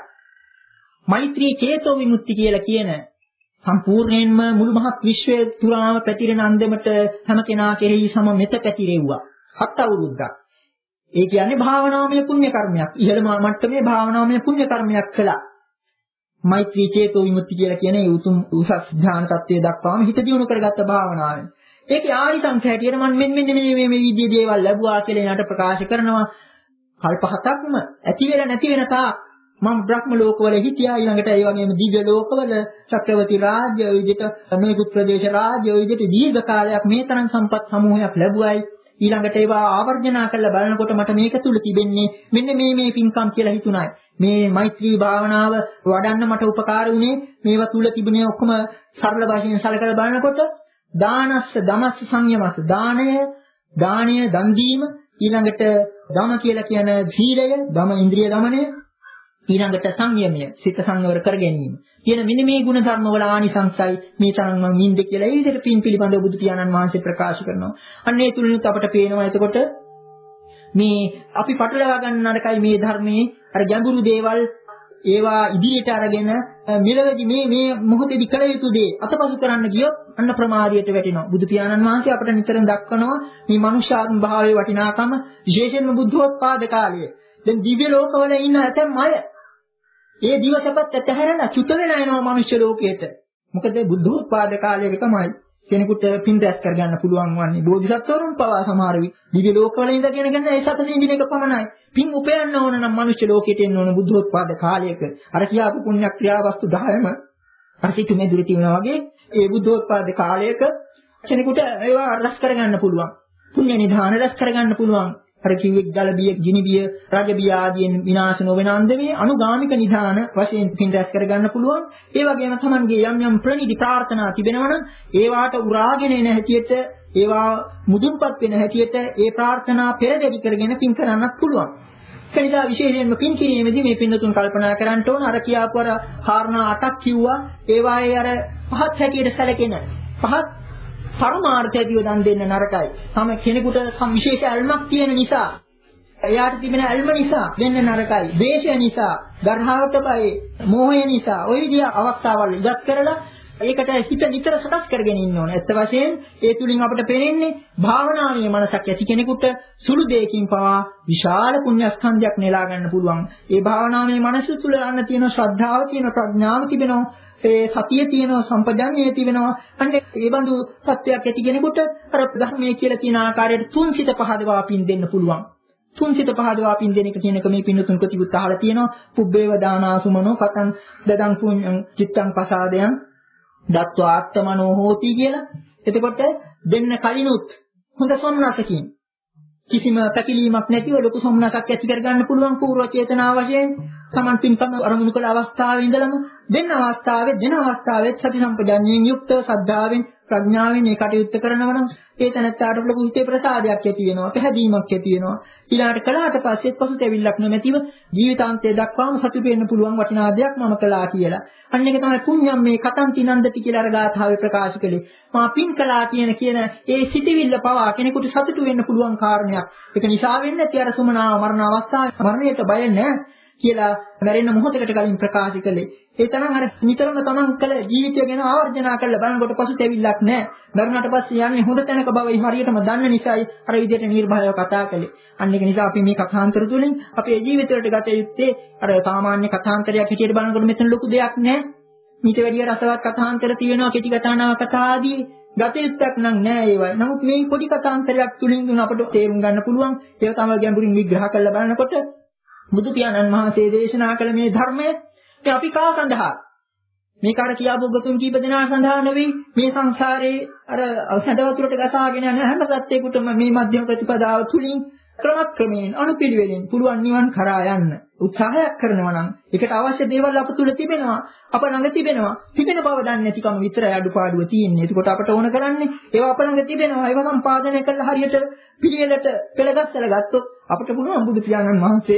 මෛත්‍රී චේතෝ විමුක්ති කියලා කියන සම්පූර්ණයෙන්ම මුළු මහත් විශ්වය තුරාම පැතිරෙන අන්දමට හැම කෙනා කෙරෙහි සම මෙත පැතිරෙව්වා. හත් අවුරුද්දක්. ඒ කියන්නේ භාවනාමය පුණ්‍ය කර්මයක්. ඉහළම මට්ටමේ භාවනාමය පුණ්‍ය කර්මයක් කළා. මෛත්‍රී චේතෝ විමුක්ති කියලා කියන ඒ උතුම් උසස් ධ්‍යාන තත්ත්වයේ දක්වාම හිත දියුණු කරගත්ත භාවනාවෙන්. ඒකේ ආනිසංස හැටියට මම මෙන්න මෙන්න මේ මේ මේ විදිහේ දේවල් ලැබුවා කියලා එයාට ප්‍රකාශ කරනවා. කල්ප හතක්ම ඇති වෙලා නැති වෙන තාක් මම බ්‍රහ්ම ලෝකවල හිටියා. ඊළඟට ඒ වගේම දිව්‍ය ලෝකවල චක්‍රවර්ති රාජ්‍ය, ඒ විදිහට නොයෙකුත් ප්‍රදේශ රාජ්‍ය, ඒ විදිහට දීර්ඝ කාලයක් මේ තරම් සම්පත් සමූහයක් ලැබුවයි. ඊළඟට ඒවා ආවර්ජනා කරලා බලනකොට මට මේක තුල තිබෙන්නේ මෙන්න මේ මේ පින්කම් කියලා හිතුණායි. මේ මෛත්‍රී භාවනාව වඩන්න මට උපකාර වුණේ මේවා තුල තිබුණේ ඔක්කොම සරල භාෂාවෙන් සලකලා බලනකොට දානස්ස දමස්ස සංයමස්ස දානය, දානය දන් දීම, ඊළඟට දම කියලා කියන සීලය, දම ඉන්ද්‍රිය දමනය, ඊළඟට සංයමය, සිත සංවර කර ගැනීම. කියන මෙන්න මේ ගුණ ධර්ම වල ආනිසංසයි මේ තරම් මම නින්ද කියලා ඒ විදිහට පින් පිළිබඳව බුදු පියාණන් වහන්සේ ප්‍රකාශ කරනවා. අන්න ඒ තුලිනුත් අපට පේනවා එතකොට මේ අපි පටලවා ගන්න නරකයි මේ ධර්මයේ අර ගැඹුරු දේවල් ඒවා ඉදිරියට අරගෙන මෙලොවදී මේ මේ මොහොතේදී කළ යුතු දේ අතපසු කරන්න ගියොත් අන්න ප්‍රමාදයට වැටෙනවා. බුදු පියාණන් වහන්සේ අපට නිතරම දක්වනවා මේ මනුෂ්‍යාත්ම භාවයේ වටිනාකම විශේෂයෙන්ම බුද්ධෝත්පාද කාලයේ. දැන් දිව්‍ය ලෝකවල ඉන්න ඇතැම් අය ඒ දිවසපත් ඇතහැරලා චුත වෙලා යනවා මනුෂ්‍ය ලෝකයට. මොකද බුද්ධෝත්පාද කාලයක තමයි. කෙනෙකුට පින් රැස් කරගන්න පුළුවන් වන්නේ. බෝධිසත්වරුන් පවා සමහර දිව්‍ය ලෝකවල ඉඳගෙන ගන්න ඒ සත සිඳින එක පමණයි. පින් උපයන්න ඕන නම් මනුෂ්‍ය ලෝකයට එන්න ඕන බුද්ධෝත්පාද කාලයක. අර කියාපු පුණ්‍ය ක්‍රියා වස්තු දහයම අර සිටු මෙදුරු තියනවා වගේ ඒ බුද්ධෝත්පාද කාලයක කෙනෙකුට ඒවා රැස් කරගන්න පුළුවන්. පුණ්‍ය නිධාන රැස් කරගන්න පුළුවන්. අර කිව්වෙක් ජල බිය, ගිනි බිය, රාජ බිය ආදීන් විනාශ නොවන අන්දමේ අනුගාමික නිධාන වශයෙන් පින් රැස් කරගන්න පුළුවන්. ඒ වගේම තමන්ගේ යම් යම් ප්‍රණීති ප්‍රාර්ථනා තිබෙනවා නම් ඒවාට උරාගෙන එන හැටියට, ඒවා මුදුන්පත් වෙන හැටියට ඒ ප්‍රාර්ථනා පෙරදැඩි කරගෙන පින් කරන්නත් පුළුවන්. ඒ නිසා විශේෂයෙන්ම පින් කිරීමේදී මේ පින්නතුන් කල්පනා කරන්න ඕන අර කියාපු අර කාරණා අටක් කිව්වා. ඒවායේ අර පහත් හැටියට සැලකෙන පහත් පරමාර්ථයදී දන් දෙන්න නරකයි. තම කෙනෙකුට සම් විශේෂ ඇල්මක් තියෙන නිසා, එයාට තිබෙන ඇල්ම නිසා දෙන්න නරකයි. ද්වේෂය නිසා, ගර්හාවට බය, මෝහය නිසා ওই විදිහ අවස්ථාවල් ඉවත් කරලා ඒකට හිත නිතර සකස් කරගෙන ඉන්න ඕනේ. ඇත්ත වශයෙන් ඒ තුලින් අපිට පේන්නේ භාවනාමය මනසක් ඇති කෙනෙකුට සුළු දෙයකින් පවා විශාල පුණ්‍යස්කන්ධයක් නෙලා ගන්න පුළුවන්. ඒ භාවනාමය මනස තුල යන තියෙන ශ්‍රද්ධාව, තියෙන ප්‍රඥාව තිබෙනවා. ඒ සතිය තියෙනවා, සම්පජඤ්ඤය තිබෙනවා. අන්න ඒ බඳු සත්‍යයක් ඇති කෙනෙකුට අර ධර්මයේ කියලා තියෙන ආකාරයට තුන්සිත පහදවා පින් දෙන්න පුළුවන්. තුන්සිත පහදවා පින් දෙන එක කියන එක මේ පින්නතුන් ප්‍රතිපුත් අහලා තියෙනවා. පුබ්බේව දානාසුමනෝ කතං දදං පුඤ්ඤං චිත්තං පසාදයන් දත්වා ආත්මනෝ හෝති කියලා. එතකොට දෙන්න කලිනුත් හොඳ සොම්නසකින් කිසිම පැකිලීමක් නැතිව ලොකු සොම්නසක් ඇති කරගන්න පුළුවන් පූර්ව චේතනා වශයෙන් තමන් පින්කම අරමුණු කළ අවස්ථාවේ ඉඳලම දෙන්න අවස්ථාවේ දෙන අවස්ථාවේ සති සම්පජාඤ්ඤයෙන් යුක්තව ශ්‍රද්ධාවෙන් ප්‍රඥාවෙන් මේ කටයුත්ත කරනවා නම් ඒ තැනත්තාට ලොකු හිතේ ප්‍රසාදයක් ඇති වෙනවා, පැහැදීමක් ඇති වෙනවා. ඊළාට කළාට පස්සේ පසුතැවිල්ලක් නොමැතිව ජීවිතාන්තය දක්වාම සතුටු වෙන්න පුළුවන් වටිනා දෙයක් මම කළා කියලා. අන්න ඒක තමයි පුණ්‍යම් මේ කතං තිනන්දති කියලා අර ගාථාවේ ප්‍රකාශ කළේ. මා පින් කළා කියන කියන ඒ සිටිවිල්ල පවා කෙනෙකුට සතුටු වෙන්න පුළුවන් කාරණයක්. ඒක නිසා වෙන්නේ නැති අර සුමනාව මරණ අවස්ථාවේ මරණයට බය නැහැ කියලා මැරෙන්න මොහොතකට කලින් ප්‍රකාශ කළේ. ඒ තරම් අර නිතරම තමන් කළ ජීවිතය ගැන ආවර්ජනා කරලා බලනකොට පසුතැවිල්ලක් නැහැ. මරුණාට පස්සේ යන්නේ හොඳ තැනක බවයි හරියටම දන්න නිසායි අර විදිහට නිර්භයව කතා කළේ. අන්න ඒක නිසා අපි මේ කථාන්තර තුලින් අපේ ජීවිතවලට ගත යුත්තේ අර සාමාන්‍ය කථාන්තරයක් හැටියට බලනකොට මෙතන ලොකු දෙයක් නැහැ. මීට වැඩිය රසවත් කථාන්තර තියෙනවා, කෙටි කතානාව කතා ආදී ගත යුත්තක් නම් නැහැ ඒවයි. නමුත් මේ පොඩි කථාන්තරයක් තුලින් අපට තේරුම් ගන්න පුළුවන්. ඒක තමයි ගැඹුරින් විග්‍රහ කරලා බලනකොට බුදු පියාණන් වහන්සේ දේශනා කළ මේ ධර්මය අපි කා සඳහා මේක අර කියාපු ගතුන් කීප දෙනා සඳහා නෙවෙයි, මේ සංසාරේ අර සැඩවතුරට ගසාගෙන යන හැම සත්‍යයකටම මේ මධ්‍යම ප්‍රතිපදාව තුලින් ක්‍රමක්‍රමයෙන් අනුපිළිවෙලින් පුළුවන් නිවන් කරා යන්න උත්සාහයක් කරනවා නම් ඒකට අවශ්‍ය දේවල් අප තුල තිබෙනවා, අප ළඟ තිබෙනවා. තිබෙන බව දන්නේ නැතිකම විතරයි අඩුපාඩුව තියෙන්නේ. ඒකට අපට ඕන කරන්නේ ඒවා අප ළඟ තිබෙනවා, ඒවා සම්පාදනය කරලා හරියට පිළිවෙලට පෙළගස්සලා ගත්තොත් අපට පුළුවන් බුදු පියාණන් වහන්සේ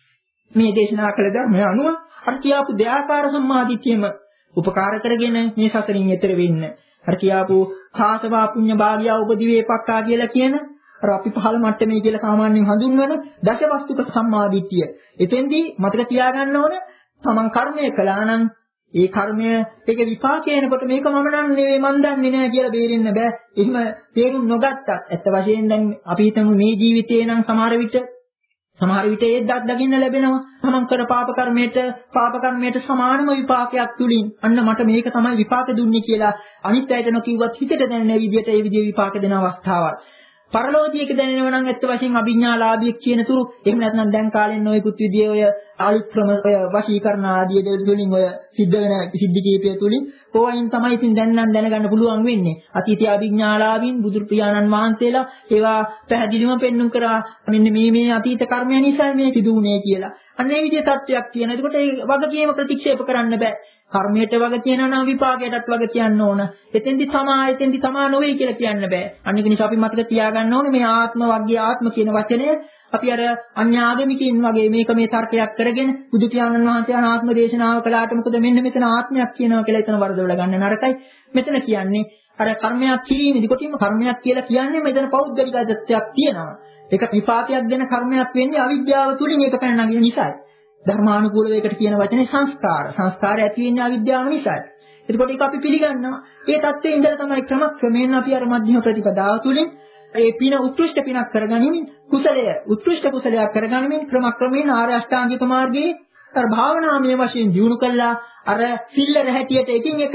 මේ දේශනා කළ ධර්මය අනුව අර කියාපු දෙආකාර සම්මාදිට්ඨියම උපකාර කරගෙන මේ සසරින් එතර වෙන්න. අර කියාපු කාසවා පුඤ්ඤ භාගිය උපදිවේපක්කා කියලා කියන අර අපි පහළ මට්ටමේ කියලා සාමාන්‍යයෙන් හඳුන්වන දසවස්තුක සම්මාදිට්ඨිය. එතෙන්දී මතක තියාගන්න ඕන තමන් කර්මය කළා නම් ඒ කර්මය ඒක විපාකයනකොට මේක මම නම් නෙවෙයි මන් දන්නේ නැහැ කියලා බේරෙන්න බෑ. එහෙම තේරුම් නොගත්තත් ඇත්ත වශයෙන් දැන් අපි හිතමු මේ ජීවිතේ නම් සමහර විට සමහර විට ඒ දත් දකින්න ලැබෙනවා. තමන් කර පාප කර්මයට පාප කර්මයට සමානම විපාකයක් තුලින් අන්න මට මේක තමයි විපාක දුන්නේ කියලා අනිත් අයට නොකියුවත් හිතට දැනෙන විදිහට ඒ විදිහේ විපාක දෙන අවස්ථාවල්. පරලෝකීයක දැනෙනවා නම් ඇත්ත වශයෙන් අභිඥාලාභියෙක් කියන තුරු එහෙම නැත්නම් දැන් කාලෙන් නොයෙකුත් විදිහේ ඔය අලුත් ක්‍රම ඔය වශීකරණ ආදී දේවල් වලින් ඔය සිද්ධ වෙන සිද්ධි කීපය තුලින් ඕවයින් තමයි ඉතින් දැන් නම් දැනගන්න පුළුවන් වෙන්නේ. අතීතයේ අභිඥාලාභින් බුදු පියාණන් වහන්සේලා ඒවා පැහැදිලිවම පෙන්වුම් කරා මෙන්න මේ මේ අතීත කර්මය නිසා මේ සිදු වුණේ කියලා. අන්න ඒ විදිහේ තත්ත්වයක් තියෙන. ඒකට ඒ වගකීම ප්‍රතික්ෂේප කරන්න බෑ. කර්මයට වග කියනවා නම් විපාකයටත් වග කියන්න ඕන. එතෙන්දි තමා එතෙන්දි තමා නොවේ කියලා කියන්න බෑ. අන්න ඒක නිසා අපි මතක තියාගන්න ඕනේ මේ ආත්ම වර්ගයේ ආත්ම කියන වචනය අපි අර අන්‍යාගමිකින් වගේ මේක මේ තර්කයක් කරගෙන බුදු පියාණන් වහන්සේ අනාත්ම දේශනාව කළාට මොකද මෙන්න මෙතන ආත්මයක් කියනවා කියලා එතන වරදවල ගන්න නරකයි. මෙතන කියන්නේ අර කර්මයක් කිරීමේදී කොටින්ම කර්මයක් කියලා කියන්නේ මෙතන පෞද්ගලික අදත්‍යක් තියෙනවා. ඒක විපාකයක් දෙන කර්මයක් වෙන්නේ අවිද්‍යාව තුලින් ඒක පැන නගින නිසායි. ධර්මානුකූලව ඒකට කියන වචනේ සංස්කාර. සංස්කාර ඇති වෙන්නේ අවිද්‍යාව නිසායි. එතකොට ඒක අපි පිළිගන්නවා. ඒ தත්ත්වයේ ඉඳලා තමයි ක්‍රමක්‍රමයෙන් අපි අර මධ්‍යම ප්‍රතිපදාව තුලින් ඒ පින උත්කෘෂ්ඨ පිනක් කරගනිමින් කුසලය උත්කෘෂ්ඨ කුසලයක් කරගනිමින් ක්‍රමක්‍රමයෙන් ආර්ය අෂ්ටාංගික මාර්ගයේ අර භාවනාමය වශයෙන් දියුණු කළා අර සිල්ලර හැටියට එකින් එක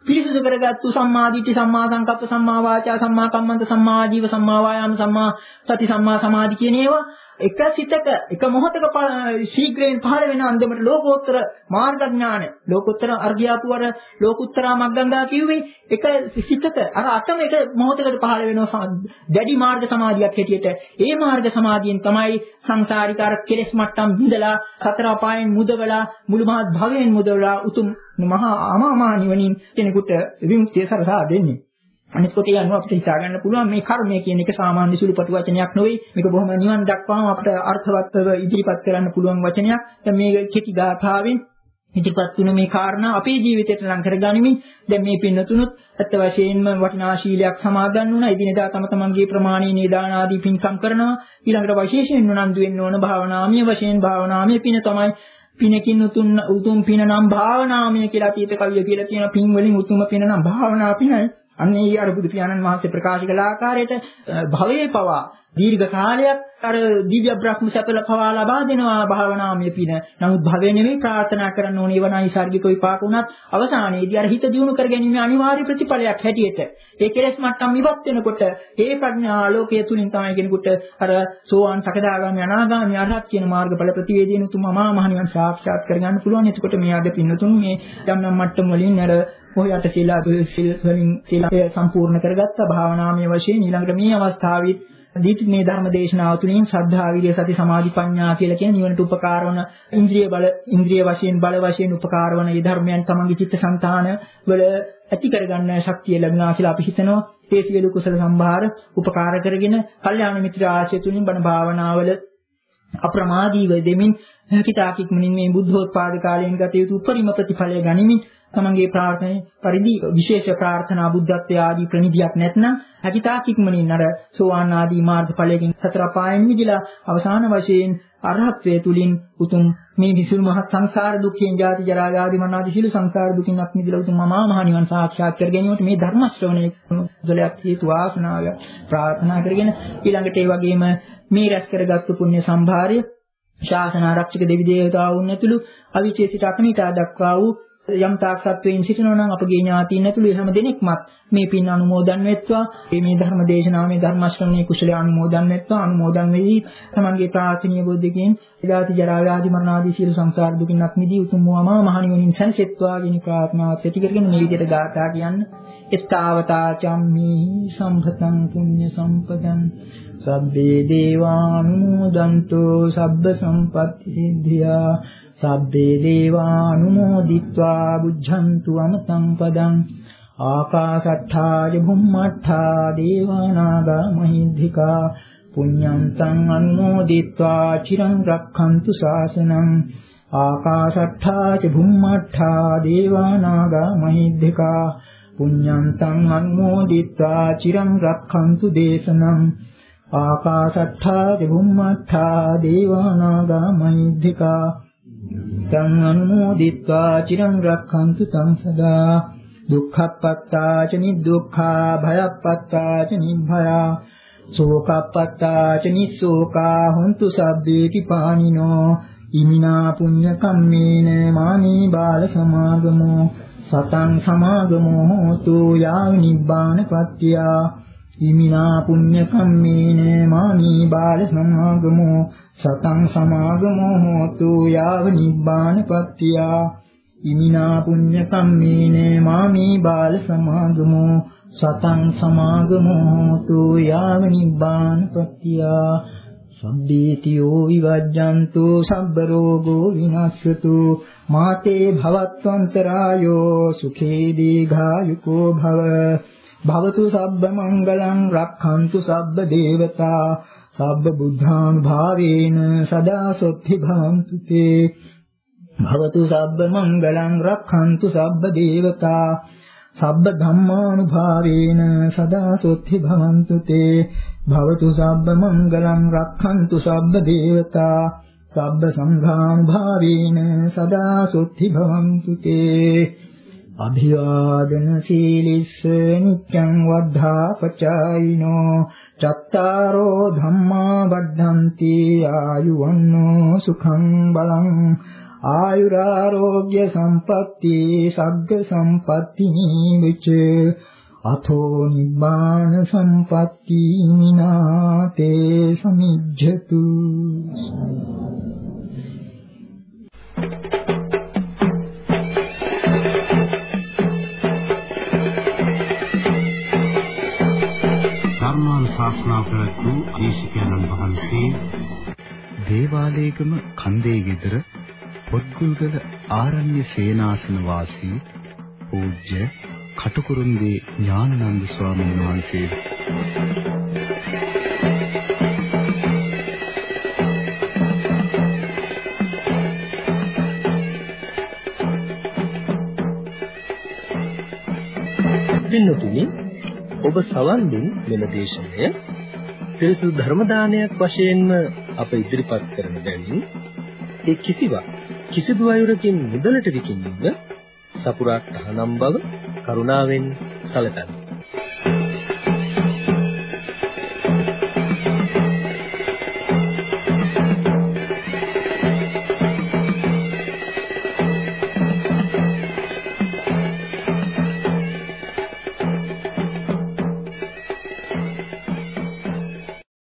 පිරිසුදු කරගත්තු සම්මා දිට්ඨි සම්මා සංකප්ප සම්මා වාචා සම්මා කම්මන්ත සම්මා ආජීව සම්මා වායාම සම්මා සති සම්මා සමාධි කියන ඒවා එක සිතක එක මොහොතක ශීඝ්‍රයෙන් පහළ වෙන අන්දමට ලෝකෝත්තර මාර්ග ඥාන ලෝකෝත්තර අර්ගයාපුවර ලෝකුත්තරා මග්ගංගා කිව්වේ එක සිතක අර අතම එක මොහොතකට පහළ වෙනවා දැඩි මාර්ග සමාධියක් හැටියට ඒ මාර්ග සමාධියෙන් තමයි සංසාරික අර කෙලෙස් මට්ටම් බිඳලා සතර අපායන් මුදවලා මුළු මහත් භවයෙන් මුදවලා උතුම් මහා අමාමහා නිවනින් කෙනෙකුට විමුක්තිය සරසා දෙන්නේ. අනිත් කොට යනවා අපිට හිතා ගන්න පුළුවන් මේ කර්මය කියන එක සාමාන්‍ය සුළුපටු වචනයක් නෙවෙයි. මේක බොහොම නිවන් දක්වාම අපිට අර්ථවත්ව ඉදිරිපත් කරන්න පුළුවන් වචනයක්. දැන් මේ කෙටි ගාථාවෙන් ඉදිරිපත් වුණ මේ කාරණා අපේ ජීවිතයට ලං කරගනිමින් දැන් මේ පින්නතුණුත් අත්ත වශයෙන්ම වටිනා ශීලයක් සමාදන් වුණා. ඉදිනදා තම තමන්ගේ ප්‍රමාණී නේදාන ආදී පින්කම් කරනවා. ඊළඟට විශේෂයෙන් උනන්දු වෙන්න ඕන භාවනාමය වශයෙන් භාවනාමය පින තමයි පිනකින් උතුම් උතුම් පින නම් භාවනාමය කියලා අතීත කවිය කියලා තියෙන පින් වලින් උතුම් පින නම් භාවනා පිනයි. අන්න ඒ අර බුදු පියාණන් වහන්සේ ප්‍රකාශ කළ ආකාරයට භවයේ පවා දීර්ඝ කාලයක් අර දිව්‍ය බ්‍රහ්ම සැපල පවා ලබා දෙනවා භාවනාමය පින. නමුත් භවය නෙමෙයි ප්‍රාර්ථනා කරන්න ඕනේ වනායි සාර්ගික විපාක උනත් අවසානයේදී අර හිත දියුණු කර ගැනීම අනිවාර්ය ප්‍රතිඵලයක් හැටියට ඒ කෙලෙස් මට්ටම් ඉවත් වෙනකොට ඒ ප්‍රඥා ආලෝකයේ තුලින් තමයි කෙනෙකුට අර සෝවාන් සකදාගාමි අනාගාමි අරහත් කියන මාර්ගඵල ප්‍රතිවේදීන උතුම් අමා මහ නිවන් සාක්ෂාත් කරගන්න පුළුවන්. එතකොට මේ ආද පින්නතුන් මේ ධම්නම් මට්ටම් වලින් අර කොහොයට සීලා සිල් වලින් සීලා සම්පූර්ණ කරගත්ත භාවනාමය වශයෙන් ඊළඟට මේ අවස්ථාවේ දීප් මේ ධර්ම දේශනාව තුළින් ශ්‍රද්ධා විරිය සති සමාධි ප්‍රඥා කියලා කියන නිවනට උපකාර වන ඉන්ද්‍රිය බල ඉන්ද්‍රිය වශයෙන් බල වශයෙන් උපකාර වන මේ ධර්මයන් තමන්ගේ චිත්තසංතාන වල ඇති කරගන්න ශක්තිය ලැබුණා කියලා අපි හිතනවා. ඒ සියලු කුසල සම්භාර උපකාර කරගෙන කල්යාණ මිත්‍ර ආශ්‍රය තුළින් බණ භාවනාවල අප්‍රමාදීව දෙමින් හිතාකික් මුනින් මේ බුද්ධෝත්පාද කාලයෙන් ගත යුතු උපරිම ප්‍රතිඵලය ගනිමින් තමන්ගේ ප්‍රාර්ථනාවේ පරිදි විශේෂ ප්‍රාර්ථනා බුද්ධත්වයේ ආදී ප්‍රනිධියක් නැත්නම් හිතාකික් මුනින් අර සෝවාන් ආදී මාර්ගඵලයෙන් සතර පායෙන් මිදලා අවසාන වශයෙන් අරහත්ත්වයේ තුලින් උතුම් මේ විසුණු මහත් සංසාර දුක්ඛයෙන් ජාති ජරා ව්‍යාධි මරණ ආදී සියලු සංසාර දුකින් අත් මිදලා උතුම් මහා මහ නිවන් සාක්ෂාත් කර ගැනීමට මේ ධර්ම ශ්‍රවණය තුළත් හේතු වාසනාව ප්‍රාර්ථනා කරගෙන ඊළඟට ඒ වගේම මේ රැස් කරගත්තු පුණ්‍ය සම්භාරය ශාසන ආරක්ෂක දෙවි දේවතාවුන් ඇතුළු අවීචේ සිට අකනිටා දක්වා වූ යම් තාක් සත්වයින් සිටිනවා නම් අපගේ ඥාතීන් ඇතුළු හැම දෙනෙක්මත් මේ පින් අනුමෝදන් වෙත්වා මේ ධර්ම දේශනාව මේ ධර්ම ශ්‍රවණයේ කුසල අනුමෝදන් වෙත්වා අනුමෝදන් වෙයි තමන්ගේ ප්‍රාර්ථනීය බුද්ධකෙන් ජාති ජරා ව්‍යාධි මරණ ආදී සියලු සංසාර දුකින් අත් මිදී උතුම් වූ මහා නිවනින් සැනසෙත්වා කියන ප්‍රාර්ථනාවත් ඇති කරගෙන මේ විදිහට ගාථා කියන්න එත්තාවතා චම්මි සම්පතං පුඤ්ඤ සම්පදං සබ්බේ දේවානුමෝදන්තෝ සබ්බ සම්පත්ති සිද්ධියා සබ්බේ දේවානුමෝදිत्वा බුද්ධන්තු අමතං පදං ආකාශට්ඨා චුම්මට්ඨා දේවානාගා මහිද්దికා පුඤ්ඤන්තං අනුමෝදිत्वा චිරං රක්ඛන්තු ශාසනං ආකාශට්ඨා චුම්මට්ඨා දේවානාගා මහිද්దికා පුඤ්ඤන්තං අනුමෝදිत्वा චිරං රක්ඛන්තු දේශනං ආකාශට්ඨා චුම්මට්ඨා දේවානාගා මහිද්దికා තං අනුමෝදිत्वा චිරං රක්ඛන්තු තං සදා දුක්ඛප්පත්තා ච නිදුක්ඛා භයප්පත්තා ච නිභයා සෝකප්පත්තා ච නිසෝකා හොන්තු සබ්බේති පානිනෝ ඉමිනා පුඤ්ඤ කම්මේන මානී බාල සමාගමෝ සතං සමාගමෝ හෝතු යාව නිබ්බානපත්තියා ඉමිනා පුඤ්ඤ කම්මේන මානී බාල සමාගමෝ සතං සමාගමෝ හෝතු යාව නිබ්බානපත්තියා ඉමිනා පුඤ්ඤ කම්මේන මාමී බාල සමාගමෝ සතං සමාගමෝ හෝතු යාව නිබ්බානපත්තියා සම්බීතියෝ විවජ්ජන්තු සබ්බ රෝගෝ විනාශයතු මාතේ භවත්වන්තරායෝ සුඛේ දීඝායුකෝ භව භවතු සබ්බ මංගලං රක්ඛන්තු සබ්බ දේවතා සබ්බ බුද්ධානුභාවේන සදා සොත්ති භවන්තු තේ භවතු සබ්බ මංගලං රක්ඛන්තු සබ්බ දේවතා සබ්බ ධම්මානුභාවේන සදා සොත්ති භවන්තු තේ භවතු සබ්බ මංගලං රක්ඛන්තු සබ්බ දේවතා සබ්බ සංඝානුභාවේන සදා සොත්ති භවන්තු තේ අභිවාදන සීලිස්ස නිච්ඡං වද්ධා පචායිනෝ චත්තාරෝ ධම්මා වඩ්ඩಂತಿ ආයුවන්නෝ සුඛං බලං ආයුරාෝග්‍ය සම්පatti සග්ග සම්පatti විච අතෝ නිබ්බාන සම්පatti මිනාතේ සමිජ්ජතු. ශාස්ත්‍රාව පැවැත්වූ දේශිකානන් වහන්සේ දේවාලේගම කන්දේ ගෙදර පොත්ගුල්ගල ආරණ්‍ය සේනාසන වාසී පූජ්‍ය කටුකුරුන්දී ඥානানন্দ ස්වාමීන් වහන්සේ. පින්තුනි, ඔබ සවන් දුන් මෙම දේශනය පිරිසුදු ධර්ම දානයක් වශයෙන්ම අප ඉදිරිපත් කරන බැවින් ඒ කිසිවක් කිසිදු අයුරකින් මුදලට විකිණීම සපුරා තහනම් බව කරුණාවෙන් සැලකන්න.